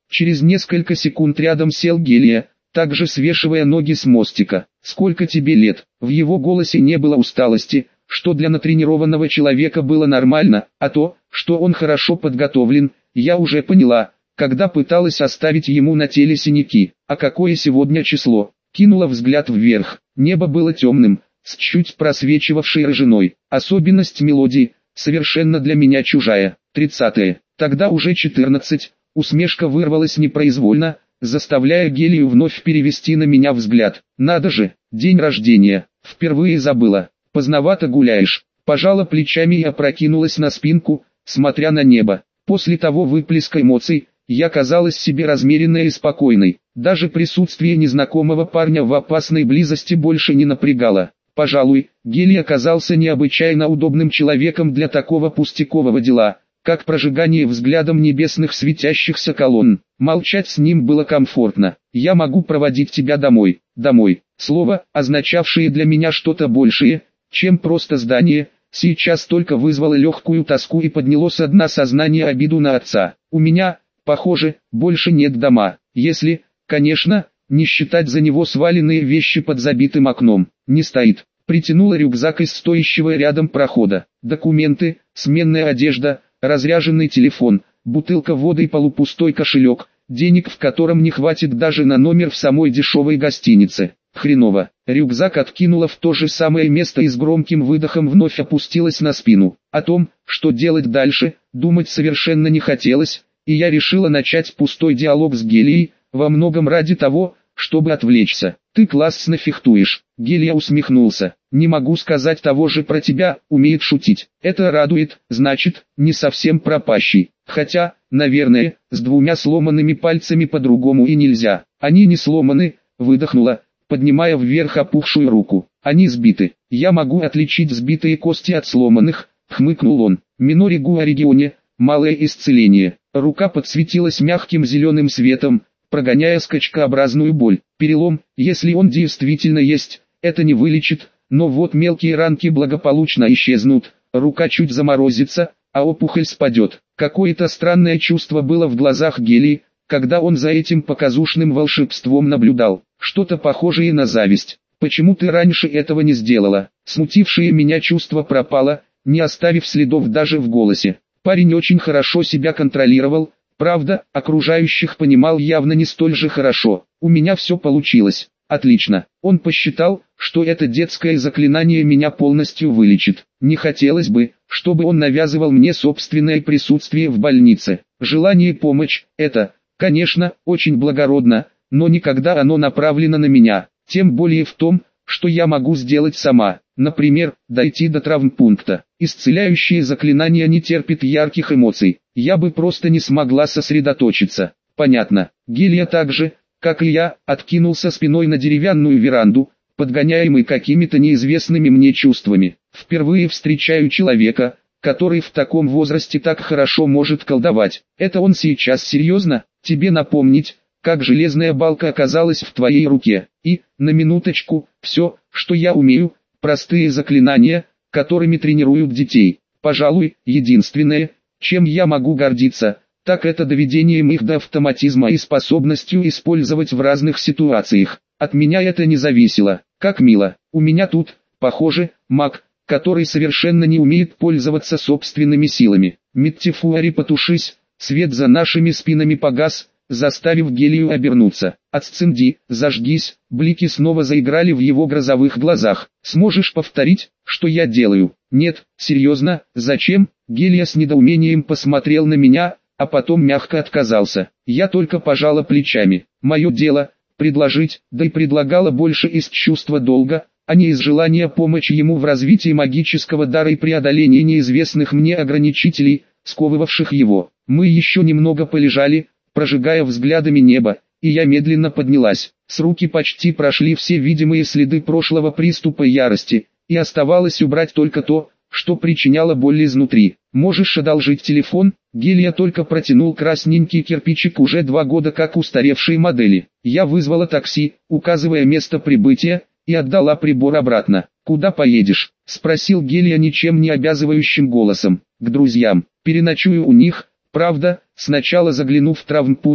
Через несколько секунд рядом сел Гелия, также свешивая ноги с мостика. «Сколько тебе лет?» В его голосе не было усталости, что для натренированного человека было нормально, а то, что он хорошо подготовлен, я уже поняла, когда пыталась оставить ему на теле синяки. «А какое сегодня число?» Кинула взгляд вверх. Небо было темным, с чуть просвечивавшей рыжиной. Особенность мелодии, совершенно для меня чужая. Тридцатое. Тогда уже четырнадцать. Усмешка вырвалась непроизвольно, заставляя Гелию вновь перевести на меня взгляд. «Надо же, день рождения, впервые забыла. Поздновато гуляешь». Пожала плечами и опрокинулась на спинку, смотря на небо. После того выплеска эмоций, я казалась себе размеренной и спокойной. Даже присутствие незнакомого парня в опасной близости больше не напрягало. Пожалуй, Гелий оказался необычайно удобным человеком для такого пустякового дела, как прожигание взглядом небесных светящихся колонн. Молчать с ним было комфортно. «Я могу проводить тебя домой». «Домой». Слово, означавшее для меня что-то большее, чем просто здание, сейчас только вызвало легкую тоску и подняло со дна сознания обиду на отца. У меня, похоже, больше нет дома, если, конечно, не считать за него сваленные вещи под забитым окном. Не стоит. Притянула рюкзак из стоящего рядом прохода. Документы, сменная одежда, разряженный телефон, бутылка воды и полупустой кошелек, денег в котором не хватит даже на номер в самой дешевой гостинице. Хреново. Рюкзак откинула в то же самое место и с громким выдохом вновь опустилась на спину. О том, что делать дальше, думать совершенно не хотелось, и я решила начать пустой диалог с Гелией, во многом ради того, чтобы отвлечься. «Ты классно фехтуешь». Гелия усмехнулся. «Не могу сказать того же про тебя», умеет шутить. «Это радует, значит, не совсем пропащий. Хотя, наверное, с двумя сломанными пальцами по-другому и нельзя». «Они не сломаны», выдохнула, поднимая вверх опухшую руку. «Они сбиты. Я могу отличить сбитые кости от сломанных», хмыкнул он. «Минори гуа регионе, малое исцеление». Рука подсветилась мягким зеленым светом, прогоняя скачкообразную боль. Перелом, если он действительно есть, это не вылечит, но вот мелкие ранки благополучно исчезнут, рука чуть заморозится, а опухоль спадет. Какое-то странное чувство было в глазах Гелии, когда он за этим показушным волшебством наблюдал, что-то похожее на зависть. «Почему ты раньше этого не сделала?» Смутившее меня чувство пропало, не оставив следов даже в голосе. Парень очень хорошо себя контролировал, правда, окружающих понимал явно не столь же хорошо. «У меня все получилось. Отлично». Он посчитал, что это детское заклинание меня полностью вылечит. Не хотелось бы, чтобы он навязывал мне собственное присутствие в больнице. Желание помочь – это, конечно, очень благородно, но никогда оно направлено на меня. Тем более в том, что я могу сделать сама. Например, дойти до травмпункта. Исцеляющее заклинание не терпит ярких эмоций. Я бы просто не смогла сосредоточиться. Понятно. Гелия также, как и я, откинулся спиной на деревянную веранду, подгоняемый какими-то неизвестными мне чувствами. Впервые встречаю человека, который в таком возрасте так хорошо может колдовать. Это он сейчас серьезно? Тебе напомнить, как железная балка оказалась в твоей руке. И, на минуточку, все, что я умею, простые заклинания, которыми тренируют детей. Пожалуй, единственное, чем я могу гордиться, так это доведением их до автоматизма и способностью использовать в разных ситуациях. От меня это не зависело. Как мило. У меня тут, похоже, маг, который совершенно не умеет пользоваться собственными силами. Миттифуари, потушись, свет за нашими спинами погас, заставив Гелию обернуться. «Отсценди, зажгись», блики снова заиграли в его грозовых глазах. «Сможешь повторить, что я делаю?» «Нет, серьезно, зачем?» Гелия с недоумением посмотрел на меня, а потом мягко отказался. Я только пожала плечами. Мое дело – предложить, да и предлагала больше из чувства долга, а не из желания помочь ему в развитии магического дара и преодолении неизвестных мне ограничителей, сковывавших его. Мы еще немного полежали, прожигая взглядами небо, и я медленно поднялась. С руки почти прошли все видимые следы прошлого приступа ярости, и оставалось убрать только то, что причиняло боль изнутри. «Можешь одолжить телефон?» Гелия только протянул красненький кирпичик уже два года как устаревшей модели. Я вызвала такси, указывая место прибытия, и отдала прибор обратно. «Куда поедешь?» – спросил Гелия ничем не обязывающим голосом. «К друзьям. Переночую у них. Правда, сначала загляну в травмпункт,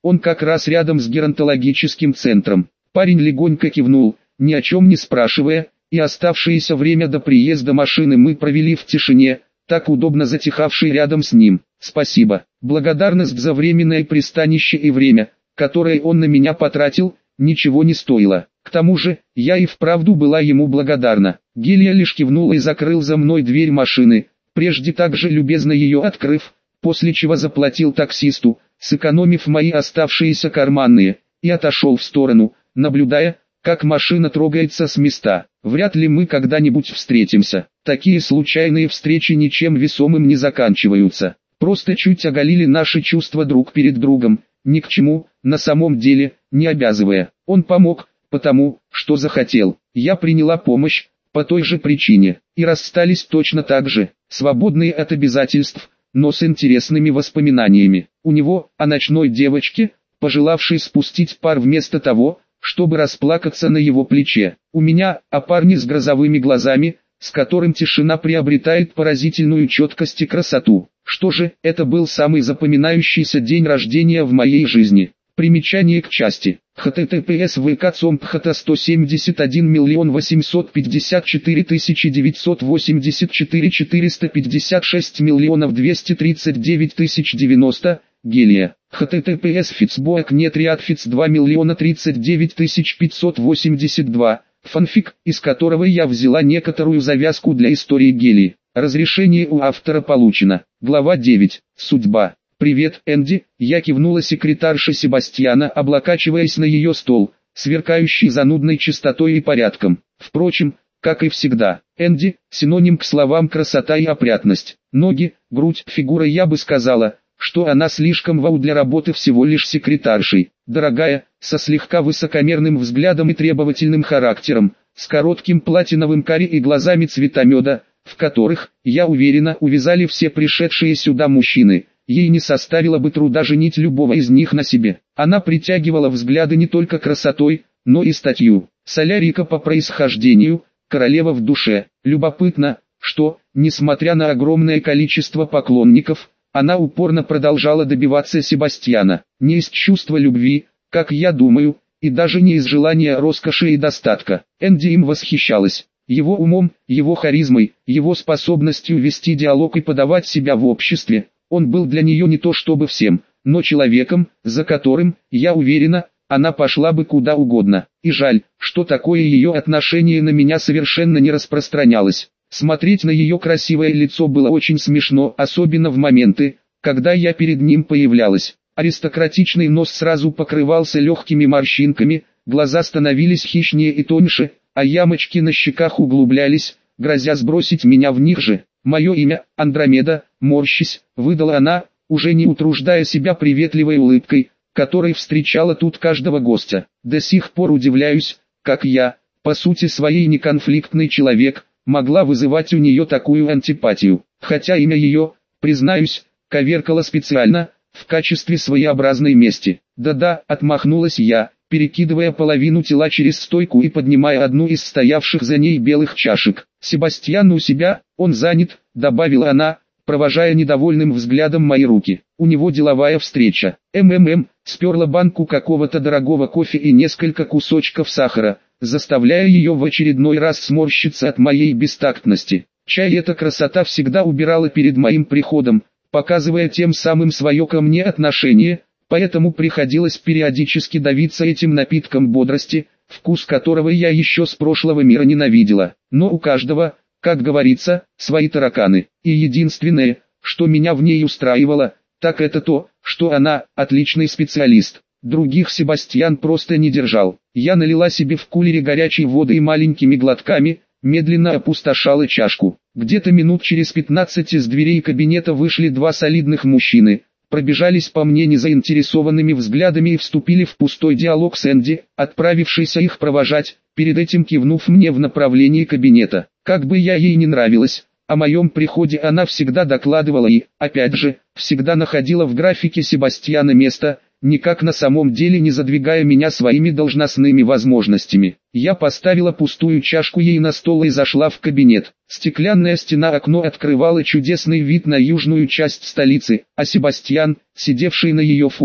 Он как раз рядом с геронтологическим центром. Парень легонько кивнул, ни о чем не спрашивая, и оставшееся время до приезда машины мы провели в тишине, так удобно затихавшей рядом с ним. Спасибо. Благодарность за временное пристанище и время, которое он на меня потратил, ничего не стоило. К тому же, я и вправду была ему благодарна. Гелия лишь кивнул и закрыл за мной дверь машины, прежде также любезно ее открыв, после чего заплатил таксисту, сэкономив мои оставшиеся карманные, и отошел в сторону, наблюдая, как машина трогается с места. Вряд ли мы когда-нибудь встретимся. Такие случайные встречи ничем весомым не заканчиваются. Просто чуть оголили наши чувства друг перед другом, ни к чему, на самом деле, не обязывая. Он помог, потому, что захотел. Я приняла помощь, по той же причине, и расстались точно так же, свободные от обязательств, но с интересными воспоминаниями. У него, о ночной девочке, пожелавшей спустить пар вместо того, чтобы расплакаться на его плече. У меня, о парне с грозовыми глазами, с которым тишина приобретает поразительную четкость и красоту. Что же, это был самый запоминающийся день рождения в моей жизни. Примечание к части. https vk.com.pht сто семьдесят один миллион восемьсот пятьдесят четыре тысячи девятьсот восемьдесят четыре четыреста пятьдесят шесть миллионов двести тридцать девять тысяч девяносто, Гелия. https fitsboak нет фитс два миллиона тридцать девять тысяч пятьсот восемьдесят два, фанфик, из которого я взяла некоторую завязку для истории Гелии. Разрешение у автора получено. Глава девять. Судьба. «Привет, Энди», я кивнула секретарше Себастьяна, облокачиваясь на ее стол, сверкающий занудной чистотой и порядком. Впрочем, как и всегда, Энди – синоним к словам красота и опрятность. Ноги, грудь, фигура, я бы сказала, что она слишком вау для работы всего лишь секретаршей. Дорогая, со слегка высокомерным взглядом и требовательным характером, с коротким платиновым каре и глазами цвета меда, в которых, я уверена, увязали все пришедшие сюда мужчины. Ей не составило бы труда женить любого из них на себе. Она притягивала взгляды не только красотой, но и статью. Солярика по происхождению, королева в душе. Любопытно, что, несмотря на огромное количество поклонников, она упорно продолжала добиваться Себастьяна. Не из чувства любви, как я думаю, и даже не из желания роскоши и достатка. Энди им восхищалась. Его умом, его харизмой, его способностью вести диалог и подавать себя в обществе. Он был для нее не то чтобы всем, но человеком, за которым, я уверена, она пошла бы куда угодно. И жаль, что такое ее отношение на меня совершенно не распространялось. Смотреть на ее красивое лицо было очень смешно, особенно в моменты, когда я перед ним появлялась. Аристократичный нос сразу покрывался легкими морщинками, глаза становились хищнее и тоньше, а ямочки на щеках углублялись, грозя сбросить меня в них же. «Мое имя, Андромеда», морщись, выдала она, уже не утруждая себя приветливой улыбкой, которой встречала тут каждого гостя. До сих пор удивляюсь, как я, по сути своей неконфликтный человек, могла вызывать у нее такую антипатию. Хотя имя ее, признаюсь, коверкала специально, в качестве своеобразной мести. «Да-да», отмахнулась я, перекидывая половину тела через стойку и поднимая одну из стоявших за ней белых чашек. «Себастьян у себя, он занят», добавила она, провожая недовольным взглядом мои руки. «У него деловая встреча». МММ, сперла банку какого-то дорогого кофе и несколько кусочков сахара, заставляя ее в очередной раз сморщиться от моей бестактности. Чай эта красота всегда убирала перед моим приходом, показывая тем самым свое ко мне отношение, поэтому приходилось периодически давиться этим напитком бодрости, вкус которого я еще с прошлого мира ненавидела. Но у каждого, как говорится, свои тараканы. И единственное, что меня в ней устраивало, так это то, что она отличный специалист. Других Себастьян просто не держал. Я налила себе в кулере горячей воды и маленькими глотками, медленно опустошала чашку. Где-то минут через пятнадцать из дверей кабинета вышли два солидных мужчины, пробежались по мне незаинтересованными взглядами и вступили в пустой диалог с Энди, отправившийся их провожать, перед этим кивнув мне в направлении кабинета. Как бы я ей не нравилась, о моем приходе она всегда докладывала и, опять же, всегда находила в графике Себастьяна место, никак на самом деле не задвигая меня своими должностными возможностями. Я поставила пустую чашку ей на стол и зашла в кабинет. Стеклянная стена-окно открывала чудесный вид на южную часть столицы, а Себастьян, сидевший на ее фоне,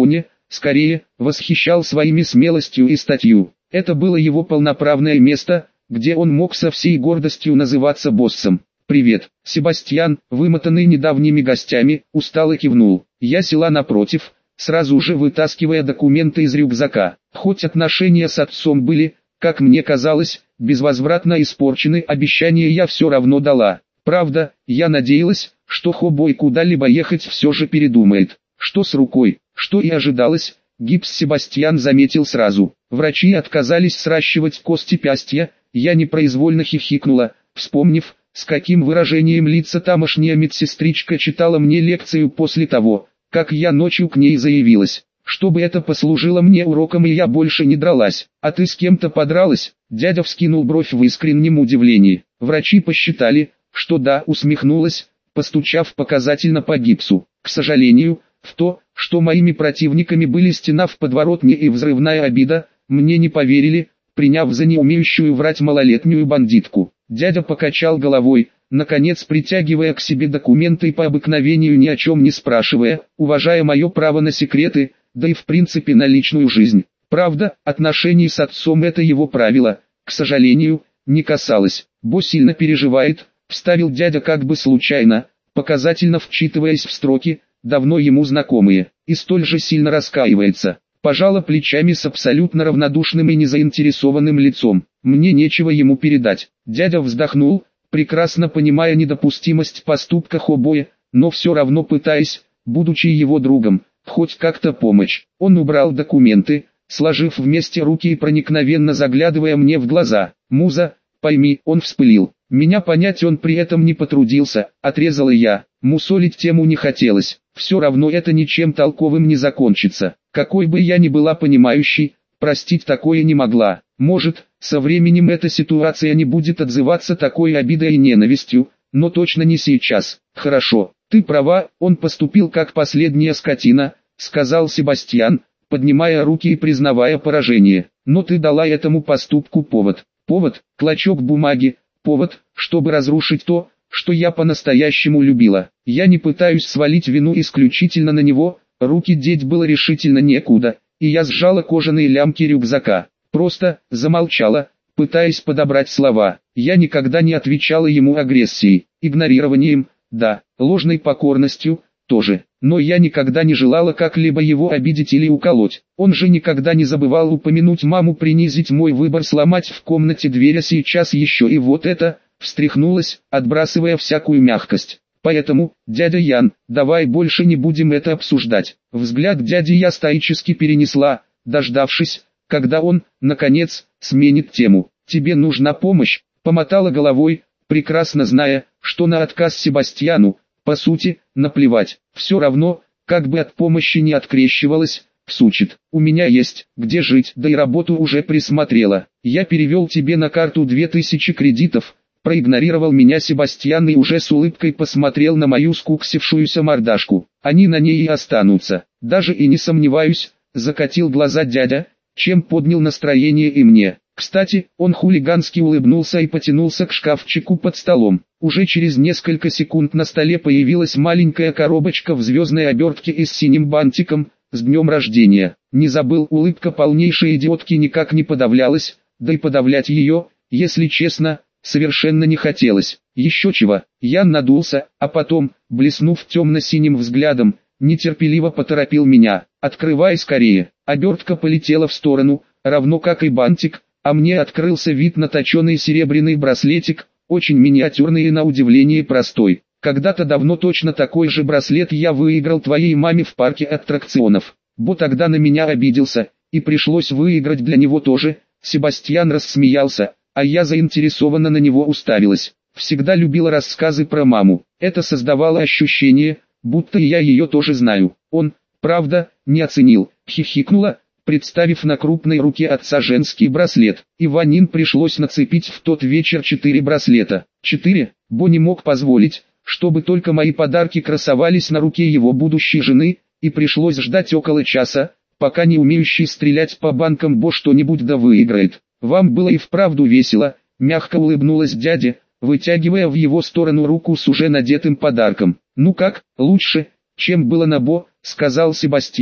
скорее, восхищал своими смелостью и статью. Это было его полноправное место, где он мог со всей гордостью называться боссом. «Привет, Себастьян», вымотанный недавними гостями, устало кивнул. Я села напротив, сразу же вытаскивая документы из рюкзака. Хоть отношения с отцом были, как мне казалось, безвозвратно испорчены, обещание я все равно дала. Правда, я надеялась, что Хобой куда-либо ехать все же передумает. Что с рукой, что и ожидалось, гипс Себастьян заметил сразу. Врачи отказались сращивать кости пястья, я непроизвольно хихикнула, вспомнив, с каким выражением лица тамошняя медсестричка читала мне лекцию после того, как я ночью к ней заявилась. Чтобы это послужило мне уроком, и я больше не дралась. А ты с кем-то подралась? Дядя вскинул бровь в искреннем удивлении. Врачи посчитали, что да, усмехнулась, постучав показательно по гипсу. К сожалению, в то, что моими противниками были стена в подворотне и взрывная обида, мне не поверили, приняв за неумеющую врать малолетнюю бандитку. Дядя покачал головой, наконец притягивая к себе документы и по обыкновению ни о чем не спрашивая, уважая мое право на секреты, да и в принципе на личную жизнь. Правда, отношений с отцом это его правило, к сожалению, не касалось. Бо сильно переживает, вставил дядя как бы случайно, показательно вчитываясь в строки, давно ему знакомые, и столь же сильно раскаивается. Пожала плечами с абсолютно равнодушным и незаинтересованным лицом. Мне нечего ему передать. Дядя вздохнул, прекрасно понимая недопустимость поступка Хобоя, но все равно пытаясь, будучи его другом, хоть как-то помочь. Он убрал документы, сложив вместе руки и проникновенно заглядывая мне в глаза. «Муза, пойми», он вспылил. Меня понять он при этом не потрудился, отрезала я. Мусолить тему не хотелось, все равно это ничем толковым не закончится. Какой бы я ни была понимающей, простить такое не могла. Может, со временем эта ситуация не будет отзываться такой обидой и ненавистью, но точно не сейчас. Хорошо, ты права, он поступил как последняя скотина, сказал Себастьян, поднимая руки и признавая поражение. Но ты дала этому поступку повод. Повод, клочок бумаги, повод, чтобы разрушить то, что я по-настоящему любила. Я не пытаюсь свалить вину исключительно на него, руки деть было решительно некуда, и я сжала кожаные лямки рюкзака. Просто замолчала, пытаясь подобрать слова. Я никогда не отвечала ему агрессией, игнорированием, да, ложной покорностью, тоже. Но я никогда не желала как-либо его обидеть или уколоть. Он же никогда не забывал упомянуть маму, принизить мой выбор, сломать в комнате дверь, а сейчас еще и вот это, встряхнулась, отбрасывая всякую мягкость. Поэтому, дядя Ян, давай больше не будем это обсуждать. Взгляд дяди я стоически перенесла, дождавшись, когда он, наконец, сменит тему. Тебе нужна помощь, помотала головой, прекрасно зная, что на отказ Себастьяну, по сути, наплевать. Все равно, как бы от помощи не открещивалась, всучит. У меня есть, где жить, да и работу уже присмотрела. Я перевел тебе на карту две тысячи кредитов. Проигнорировал меня Себастьян и уже с улыбкой посмотрел на мою скуксившуюся мордашку. Они на ней и останутся. Даже и не сомневаюсь, закатил глаза дядя, чем поднял настроение и мне. Кстати, он хулигански улыбнулся и потянулся к шкафчику под столом. Уже через несколько секунд на столе появилась маленькая коробочка в звездной обертке и с синим бантиком, с днем рождения. Не забыл, улыбка полнейшей идиотки никак не подавлялась, да и подавлять ее, если честно, совершенно не хотелось. Еще чего, Ян надулся, а потом, блеснув темно-синим взглядом, нетерпеливо поторопил меня. «Открывай скорее». Обертка полетела в сторону, равно как и бантик, а мне открылся вид на точеный серебряный браслетик, очень миниатюрный и на удивление простой. Когда-то давно точно такой же браслет я выиграл твоей маме в парке аттракционов. Бо тогда на меня обиделся, и пришлось выиграть для него тоже. Себастьян рассмеялся, а я заинтересованно на него уставилась. Всегда любила рассказы про маму. Это создавало ощущение, будто я ее тоже знаю. Он, правда, не оценил, хихикнула, представив на крупной руке отца женский браслет. Иванин пришлось нацепить в тот вечер четыре браслета. Четыре, Бо не мог позволить, чтобы только мои подарки красовались на руке его будущей жены, и пришлось ждать около часа, пока не умеющий стрелять по банкам Бо что-нибудь да выиграет. Вам было и вправду весело, мягко улыбнулась дядя, вытягивая в его сторону руку с уже надетым подарком. Ну как, лучше, чем было на Бо, сказал Себастьян,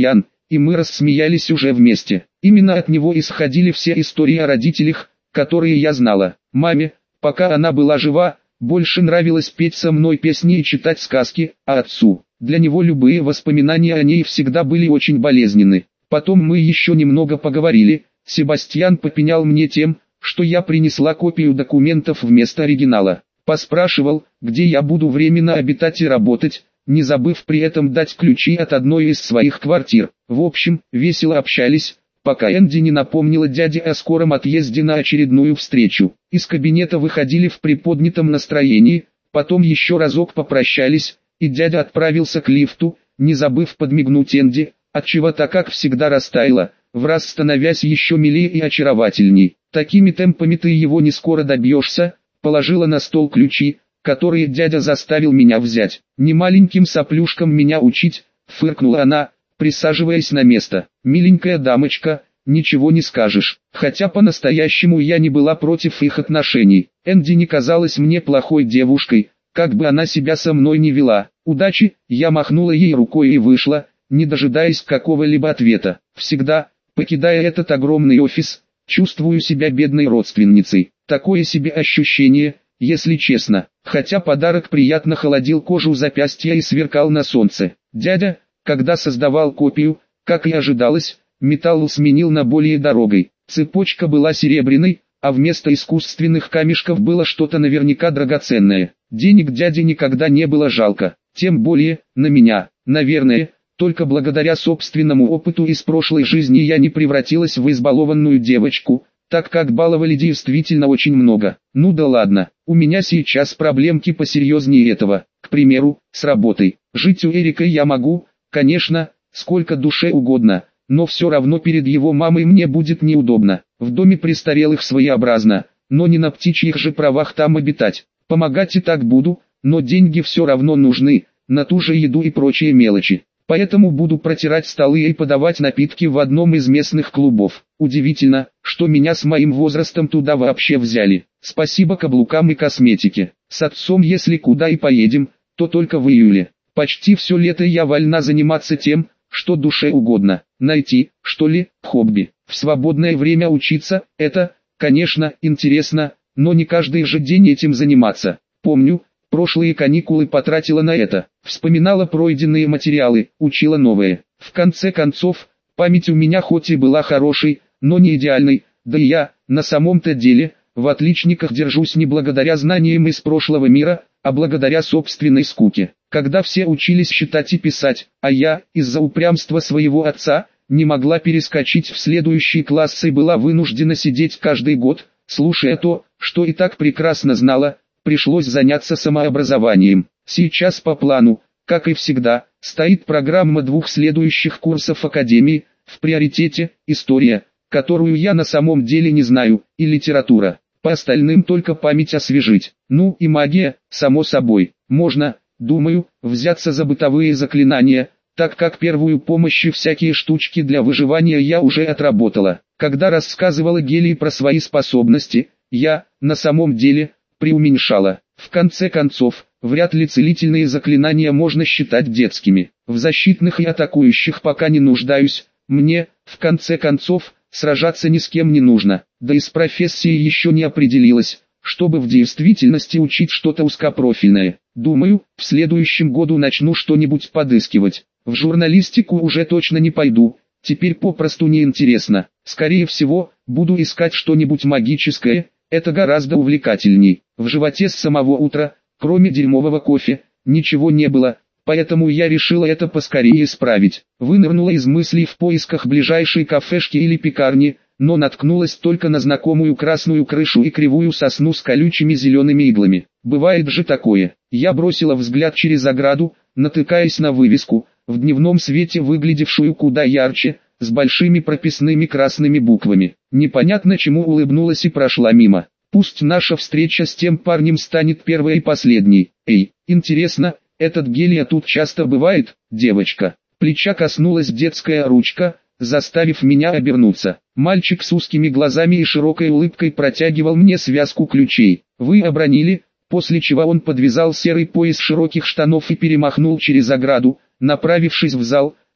и мы рассмеялись уже вместе. Именно от него исходили все истории о родителях, которые я знала. Маме, пока она была жива, больше нравилось петь со мной песни и читать сказки, а отцу, для него любые воспоминания о ней всегда были очень болезненны. Потом мы еще немного поговорили, Себастьян попенял мне тем, что я принесла копию документов вместо оригинала. Поспрашивал, где я буду временно обитать и работать, не забыв при этом дать ключи от одной из своих квартир. В общем, весело общались, пока Энди не напомнила дяде о скором отъезде на очередную встречу. Из кабинета выходили в приподнятом настроении, потом еще разок попрощались, и дядя отправился к лифту, не забыв подмигнуть Энди, отчего-то как всегда растаяла, враз становясь еще милее и очаровательней. Такими темпами ты его не скоро добьешься. Положила на стол ключи, которые дядя заставил меня взять. Не маленьким соплюшкам меня учить, фыркнула она, присаживаясь на место. Миленькая дамочка, ничего не скажешь. Хотя по-настоящему я не была против их отношений. Энди не казалась мне плохой девушкой, как бы она себя со мной не вела. Удачи, я махнула ей рукой и вышла, не дожидаясь какого-либо ответа. Всегда, покидая этот огромный офис, чувствую себя бедной родственницей. Такое себе ощущение, если честно. Хотя подарок приятно холодил кожу запястья и сверкал на солнце. Дядя, когда создавал копию, как и ожидалось, металл сменил на более дорогой. Цепочка была серебряной, а вместо искусственных камешков было что-то наверняка драгоценное. Денег дяде никогда не было жалко, тем более, на меня. Наверное, только благодаря собственному опыту из прошлой жизни я не превратилась в избалованную девочку, так как баловали действительно очень много. Ну да ладно, у меня сейчас проблемки посерьезнее этого. К примеру, с работой. Жить у Эрика я могу, конечно, сколько душе угодно, но все равно перед его мамой мне будет неудобно. В доме престарелых своеобразно, но не на птичьих же правах там обитать. Помогать и так буду, но деньги все равно нужны, на ту же еду и прочие мелочи. Поэтому буду протирать столы и подавать напитки в одном из местных клубов. Удивительно, что меня с моим возрастом туда вообще взяли. Спасибо каблукам и косметике. С отцом если куда и поедем, то только в июле. Почти все лето я вольна заниматься тем, что душе угодно. Найти, что ли, хобби. В свободное время учиться, это, конечно, интересно, но не каждый же день этим заниматься. Помню, прошлые каникулы потратила на это, вспоминала пройденные материалы, учила новые. В конце концов, память у меня хоть и была хорошей, но не идеальной, да и я, на самом-то деле, в отличниках держусь не благодаря знаниям из прошлого мира, а благодаря собственной скуке. Когда все учились считать и писать, а я, из-за упрямства своего отца, не могла перескочить в следующий класс и была вынуждена сидеть каждый год, слушая то, что и так прекрасно знала, пришлось заняться самообразованием. Сейчас по плану, как и всегда, стоит программа двух следующих курсов Академии, в приоритете история, которую я на самом деле не знаю, и литература. По остальным только память освежить. Ну и магия, само собой. Можно, думаю, взяться за бытовые заклинания, так как первую помощь и всякие штучки для выживания я уже отработала. Когда рассказывала Гелии про свои способности, я, на самом деле, преуменьшала. В конце концов, вряд ли целительные заклинания можно считать детскими. В защитных и атакующих пока не нуждаюсь. Мне, в конце концов, сражаться ни с кем не нужно. Да и с профессией еще не определилась, чтобы в действительности учить что-то узкопрофильное. Думаю, в следующем году начну что-нибудь подыскивать. В журналистику уже точно не пойду, теперь попросту неинтересно. Скорее всего, буду искать что-нибудь магическое, это гораздо увлекательней. В животе с самого утра, кроме дерьмового кофе, ничего не было, поэтому я решила это поскорее исправить. Вынырнула из мыслей в поисках ближайшей кафешки или пекарни, но наткнулась только на знакомую красную крышу и кривую сосну с колючими зелеными иглами. Бывает же такое. Я бросила взгляд через ограду, натыкаясь на вывеску, в дневном свете выглядевшую куда ярче, с большими прописными красными буквами. Непонятно чему улыбнулась и прошла мимо. Пусть наша встреча с тем парнем станет первой и последней. Эй, интересно, этот Гелия тут часто бывает, девочка? Плеча коснулась детская ручка, заставив меня обернуться. Мальчик с узкими глазами и широкой улыбкой протягивал мне связку ключей. Вы обронили, после чего он подвязал серый пояс широких штанов и перемахнул через ограду, направившись в зал,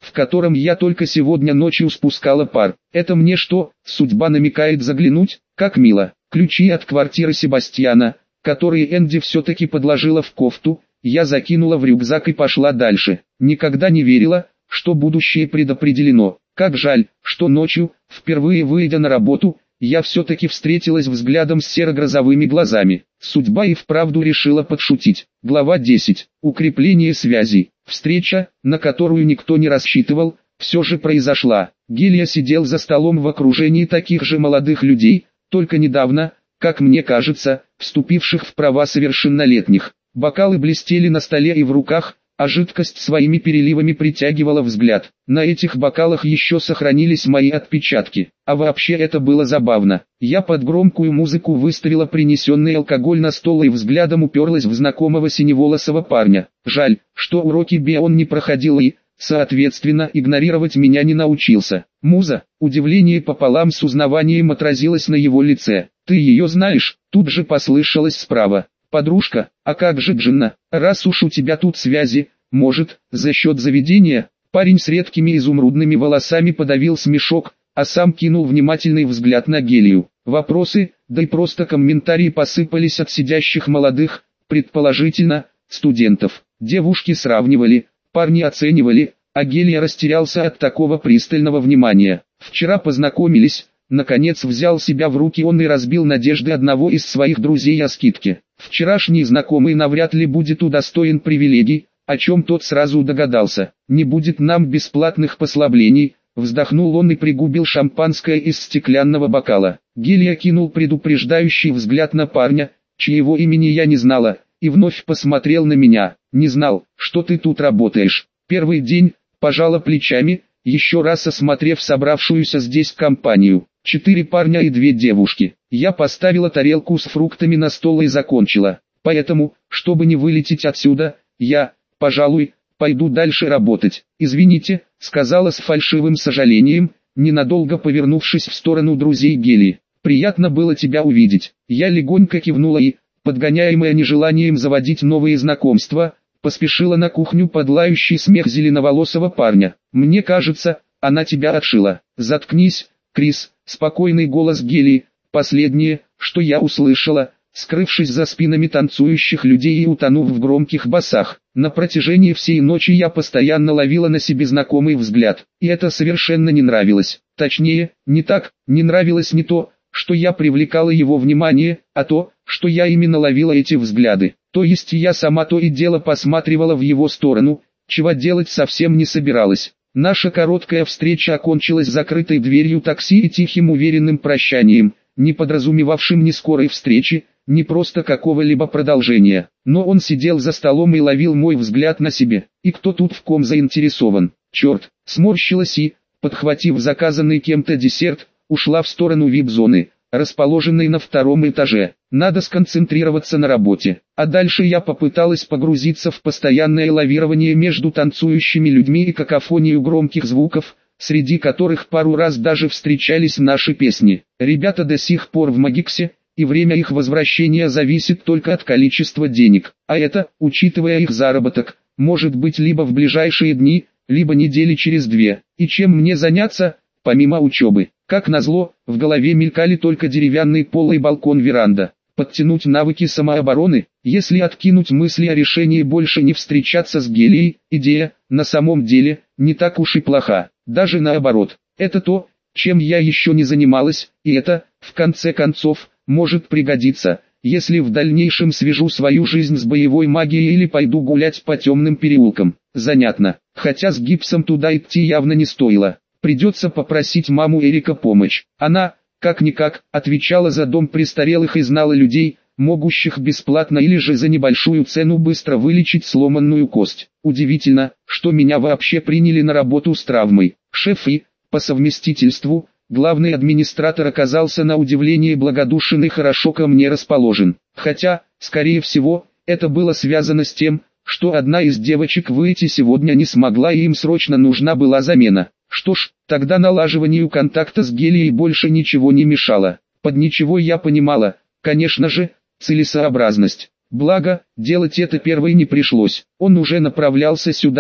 в котором я только сегодня ночью спускала пар. Это мне что, судьба намекает заглянуть? Как мило. Ключи от квартиры Себастьяна, которые Энди все-таки подложила в кофту, я закинула в рюкзак и пошла дальше. Никогда не верила, что будущее предопределено. Как жаль, что ночью, впервые выйдя на работу, я все-таки встретилась взглядом с серо-грозовыми глазами. Судьба и вправду решила подшутить. Глава десять. Укрепление связей. Встреча, на которую никто не рассчитывал, все же произошла. Гелия сидел за столом в окружении таких же молодых людей, только недавно, как мне кажется, вступивших в права совершеннолетних. Бокалы блестели на столе и в руках, а жидкость своими переливами притягивала взгляд. На этих бокалах еще сохранились мои отпечатки. А вообще это было забавно. Я под громкую музыку выставила принесенный алкоголь на стол и взглядом уперлась в знакомого синеволосого парня. Жаль, что уроки био он не проходил и, соответственно, игнорировать меня не научился. Муза, удивление пополам с узнаванием отразилось на его лице. «Ты ее знаешь?» Тут же послышалось справа. «Подружка, а как же Джинна? Раз уж у тебя тут связи, может, за счет заведения?» Парень с редкими изумрудными волосами подавил смешок, а сам кинул внимательный взгляд на Гелию. Вопросы, да и просто комментарии посыпались от сидящих молодых, предположительно, студентов. Девушки сравнивали, парни оценивали, а Гелия растерялся от такого пристального внимания. Вчера познакомились, наконец взял себя в руки он и разбил надежды одного из своих друзей о скидке. Вчерашний знакомый навряд ли будет удостоен привилегий, о чем тот сразу догадался. «Не будет нам бесплатных послаблений», вздохнул он и пригубил шампанское из стеклянного бокала. Гелия кинул предупреждающий взгляд на парня, чьего имени я не знала, и вновь посмотрел на меня. «Не знал, что ты тут работаешь». Первый день, пожала плечами, еще раз осмотрев собравшуюся здесь компанию. Четыре парня и две девушки. Я поставила тарелку с фруктами на стол и закончила. Поэтому, чтобы не вылететь отсюда, я, пожалуй, пойду дальше работать. «Извините», — сказала с фальшивым сожалением, ненадолго повернувшись в сторону друзей Гелии. «Приятно было тебя увидеть». Я легонько кивнула и, подгоняемая нежеланием заводить новые знакомства, поспешила на кухню под лающий смех зеленоволосого парня. «Мне кажется, она тебя отшила». «Заткнись, Крис», — спокойный голос Гелии, последнее, что я услышала, скрывшись за спинами танцующих людей и утонув в громких басах. На протяжении всей ночи я постоянно ловила на себе знакомый взгляд, и это совершенно не нравилось. Точнее, не так, не нравилось не то, что я привлекала его внимание, а то, что я именно ловила эти взгляды. То есть я сама то и дело посматривала в его сторону, чего делать совсем не собиралась. Наша короткая встреча окончилась закрытой дверью такси и тихим уверенным прощанием, не подразумевавшим ни скорой встречи, ни просто какого-либо продолжения. Но он сидел за столом и ловил мой взгляд на себе. И кто тут в ком заинтересован? Черт, сморщилась и, подхватив заказанный кем-то десерт, ушла в сторону вип-зоны, расположенной на втором этаже. Надо сконцентрироваться на работе. А дальше я попыталась погрузиться в постоянное лавирование между танцующими людьми и какофонию громких звуков, среди которых пару раз даже встречались наши песни. Ребята до сих пор в Магиксе, и время их возвращения зависит только от количества денег. А это, учитывая их заработок, может быть либо в ближайшие дни, либо недели через две. И чем мне заняться, помимо учебы? Как назло, в голове мелькали только деревянный пол и балкон-веранда. Подтянуть навыки самообороны, если откинуть мысли о решении больше не встречаться с Гелией, идея, на самом деле, не так уж и плоха. Даже наоборот, это то, чем я еще не занималась, и это, в конце концов, может пригодиться, если в дальнейшем свяжу свою жизнь с боевой магией или пойду гулять по темным переулкам. Занятно, хотя с гипсом туда идти явно не стоило. Придется попросить маму Эрика помощь. Она, как-никак, отвечала за дом престарелых и знала людей, могущих бесплатно или же за небольшую цену быстро вылечить сломанную кость. Удивительно, что меня вообще приняли на работу с травмой. Шеф и, по совместительству, главный администратор оказался на удивление благодушен и хорошо ко мне расположен. Хотя, скорее всего, это было связано с тем, что одна из девочек выйти сегодня не смогла и им срочно нужна была замена. Что ж, тогда налаживанию контакта с Гелией больше ничего не мешало. Под ничего я понимала, конечно же, целесообразность. Благо, делать это первой не пришлось. Он уже направлялся сюда,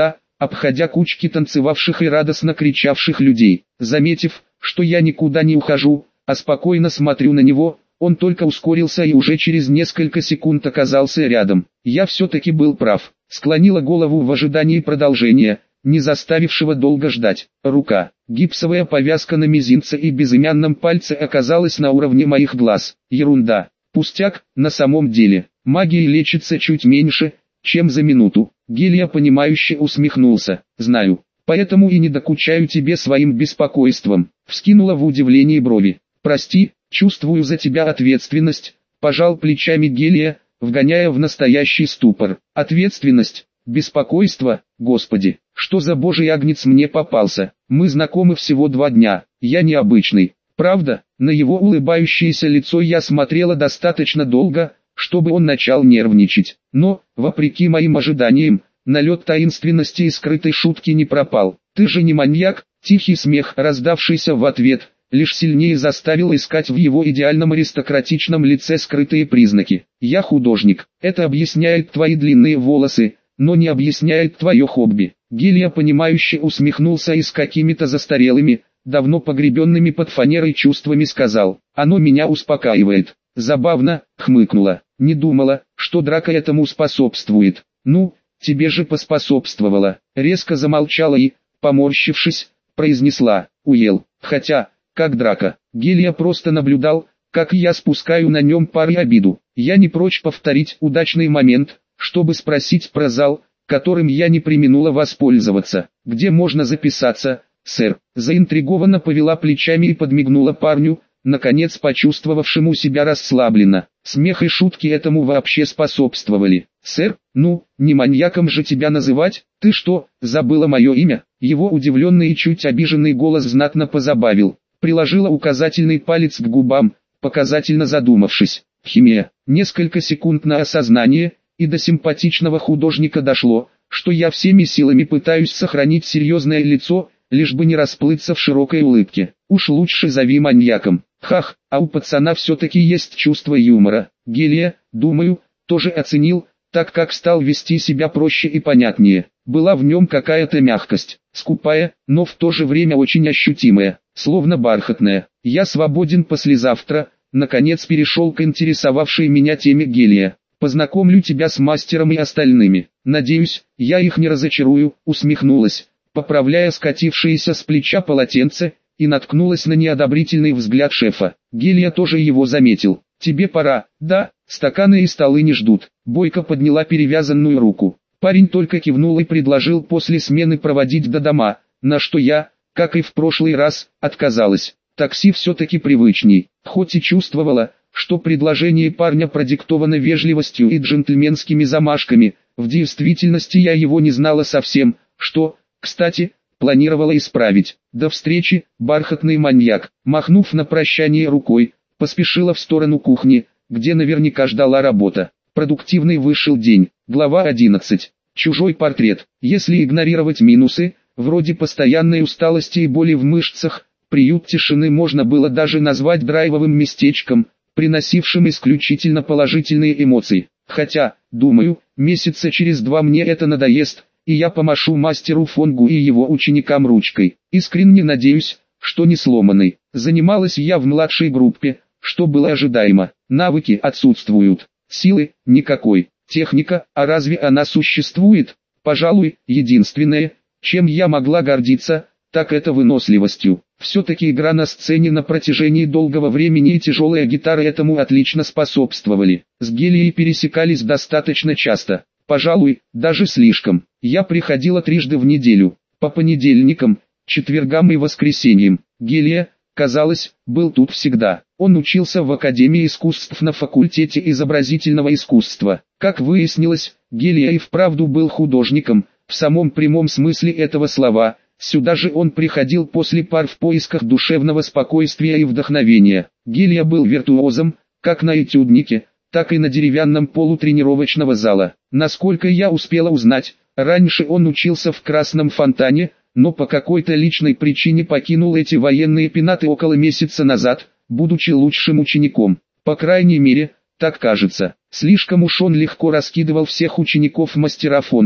обходя кучки танцевавших и радостно кричавших людей. Заметив, что я никуда не ухожу, а спокойно смотрю на него, он только ускорился и уже через несколько секунд оказался рядом. Я все-таки был прав. Склонила голову в ожидании продолжения, не заставившего долго ждать. Рука, гипсовая повязка на мизинце и безымянном пальце оказалась на уровне моих глаз. Ерунда. Пустяк, на самом деле. Магией лечится чуть меньше, чем за минуту. Гелия понимающе усмехнулся. Знаю. Поэтому и не докучаю тебе своим беспокойством. Вскинула в удивлении брови. Прости, чувствую за тебя ответственность. Пожал плечами Гелия, вгоняя в настоящий ступор. Ответственность, беспокойство, Господи, что за божий агнец мне попался. Мы знакомы всего два дня, я необычный. Правда, на его улыбающееся лицо я смотрела достаточно долго, чтобы он начал нервничать. Но, вопреки моим ожиданиям, налет таинственности и скрытой шутки не пропал. Ты же не маньяк? Тихий смех, раздавшийся в ответ, лишь сильнее заставил искать в его идеальном аристократичном лице скрытые признаки. Я художник. Это объясняет твои длинные волосы, но не объясняет твое хобби. Гелия понимающе усмехнулся и с какими-то застарелыми, давно погребенными под фанерой чувствами сказал: «Оно меня успокаивает». Забавно, хмыкнула. Не думала, что драка этому способствует. Ну, тебе же поспособствовала. Резко замолчала и, поморщившись, произнесла: «Уел». Хотя, как драка. Гелия просто наблюдал, как я спускаю на нем пар и обиду. Я не прочь повторить удачный момент, чтобы спросить про зал, которым я не преминула воспользоваться. Где можно записаться, сэр? Заинтригованно повела плечами и подмигнула парню, наконец почувствовавшему себя расслабленно. Смех и шутки этому вообще способствовали. «Сэр, ну, не маньяком же тебя называть? Ты что, забыла мое имя?» Его удивленный и чуть обиженный голос знатно позабавил. Приложила указательный палец к губам, показательно задумавшись. Химия. Несколько секунд на осознание, и до симпатичного художника дошло, что я всеми силами пытаюсь сохранить серьезное лицо, лишь бы не расплыться в широкой улыбке. Уж лучше зови маньяком. Хах, а у пацана все-таки есть чувство юмора. Гелия, думаю, тоже оценил, так как стал вести себя проще и понятнее. Была в нем какая-то мягкость, скупая, но в то же время очень ощутимая, словно бархатная. Я свободен послезавтра, наконец перешел к интересовавшей меня теме Гелия. Познакомлю тебя с мастером и остальными. Надеюсь, я их не разочарую, усмехнулась, поправляя скатившееся с плеча полотенце, и наткнулась на неодобрительный взгляд шефа. Гелия тоже его заметил. «Тебе пора, да, стаканы и столы не ждут». Бойко подняла перевязанную руку. Парень только кивнул и предложил после смены проводить до дома, на что я, как и в прошлый раз, отказалась. Такси все-таки привычней, хоть и чувствовала, что предложение парня продиктовано вежливостью и джентльменскими замашками, в действительности я его не знала совсем, что, кстати, планировала исправить. До встречи, бархатный маньяк. Махнув на прощание рукой, поспешила в сторону кухни, где наверняка ждала работа. Продуктивный вышел день. Глава одиннадцать. Чужой портрет. Если игнорировать минусы, вроде постоянной усталости и боли в мышцах, приют тишины можно было даже назвать драйвовым местечком, приносившим исключительно положительные эмоции. Хотя, думаю, месяца через два мне это надоест, и я помашу мастеру Фонгу и его ученикам ручкой. Искренне надеюсь, что не сломанный. Занималась я в младшей группе, что было ожидаемо. Навыки отсутствуют. Силы никакой. Техника, а разве она существует? Пожалуй, единственное, чем я могла гордиться, так это выносливостью. Все-таки игра на сцене на протяжении долгого времени и тяжелая гитара этому отлично способствовали. С Гелией пересекались достаточно часто. Пожалуй, даже слишком. Я приходила трижды в неделю, по понедельникам, четвергам и воскресеньям. Гелия, казалось, был тут всегда. Он учился в Академии искусств на факультете изобразительного искусства. Как выяснилось, Гелия и вправду был художником, в самом прямом смысле этого слова. Сюда же он приходил после пар в поисках душевного спокойствия и вдохновения. Гелия был виртуозом, как на этюднике, так и на деревянном полу тренировочного зала. Насколько я успела узнать, раньше он учился в Красном Фонтане, но по какой-то личной причине покинул эти военные пенаты около месяца назад, будучи лучшим учеником. По крайней мере, так кажется. Слишком уж он легко раскидывал всех учеников мастера Фонга.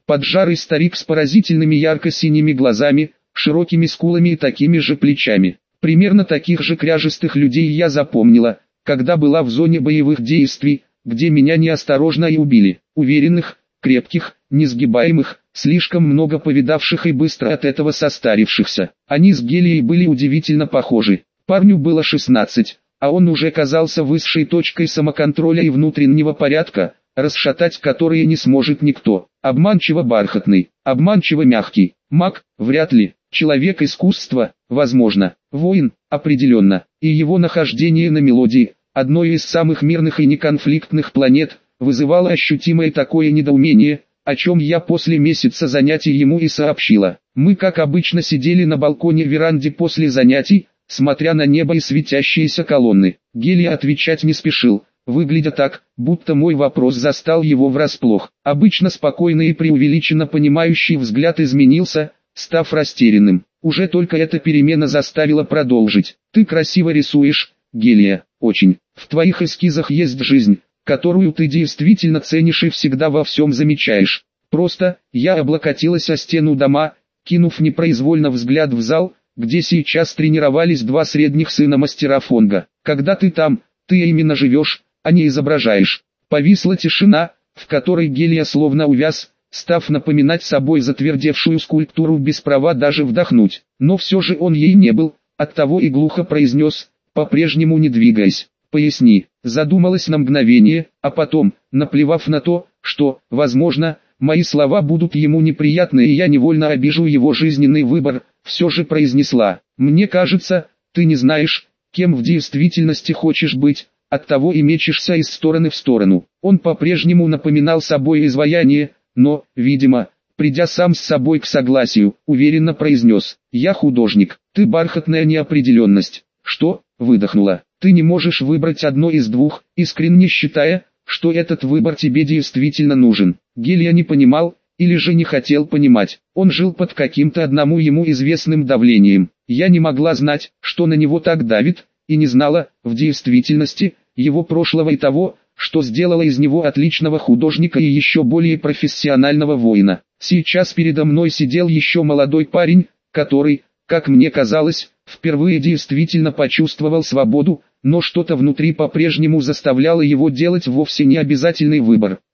Поджарый старик с поразительными ярко-синими глазами, широкими скулами и такими же плечами. Примерно таких же кряжестых людей я запомнила, когда была в зоне боевых действий, где меня неосторожно и убили. Уверенных, крепких, несгибаемых, слишком много повидавших и быстро от этого состарившихся. Они с Гелией были удивительно похожи. Парню было шестнадцать, а он уже казался высшей точкой самоконтроля и внутреннего порядка, расшатать которые не сможет никто. Обманчиво бархатный, обманчиво мягкий. Маг, вряд ли. Человек искусства, возможно. Воин, определенно. И его нахождение на Мелодии, одной из самых мирных и неконфликтных планет, вызывало ощутимое такое недоумение, о чем я после месяца занятий ему и сообщила. Мы как обычно сидели на балконе веранде после занятий, смотря на небо и светящиеся колонны. Гелия отвечать не спешил, выглядя так, будто мой вопрос застал его врасплох. Обычно спокойный и преувеличенно понимающий взгляд изменился, став растерянным. Уже только эта перемена заставила продолжить. Ты красиво рисуешь, Гелия, очень. В твоих эскизах есть жизнь, которую ты действительно ценишь и всегда во всем замечаешь. Просто, я облокотилась о стену дома, кинув непроизвольно взгляд в зал, где сейчас тренировались два средних сына мастера Фонга. Когда ты там, ты именно живешь, а не изображаешь. Повисла тишина, в которой Гелия словно увяз, став напоминать собой затвердевшую скульптуру без права даже вдохнуть. Но все же он ей не был, оттого и глухо произнес, по-прежнему не двигаясь. Поясни, задумалась на мгновение, а потом, наплевав на то, что, возможно, мои слова будут ему неприятны и я невольно обижу его жизненный выбор, все же произнесла. Мне кажется, ты не знаешь, кем в действительности хочешь быть, оттого и мечешься из стороны в сторону. Он по-прежнему напоминал собой изваяние, но, видимо, придя сам с собой к согласию, уверенно произнес: «Я художник, ты бархатная неопределенность». «Что?» — выдохнула. «Ты не можешь выбрать одно из двух, искренне считая, что этот выбор тебе действительно нужен». Гелия не понимал, или же не хотел понимать. Он жил под каким-то одному ему известным давлением. Я не могла знать, что на него так давит, и не знала, в действительности, его прошлого и того, что сделало из него отличного художника и еще более профессионального воина. Сейчас передо мной сидел еще молодой парень, который, как мне казалось, впервые действительно почувствовал свободу, но что-то внутри по-прежнему заставляло его делать вовсе не обязательный выбор.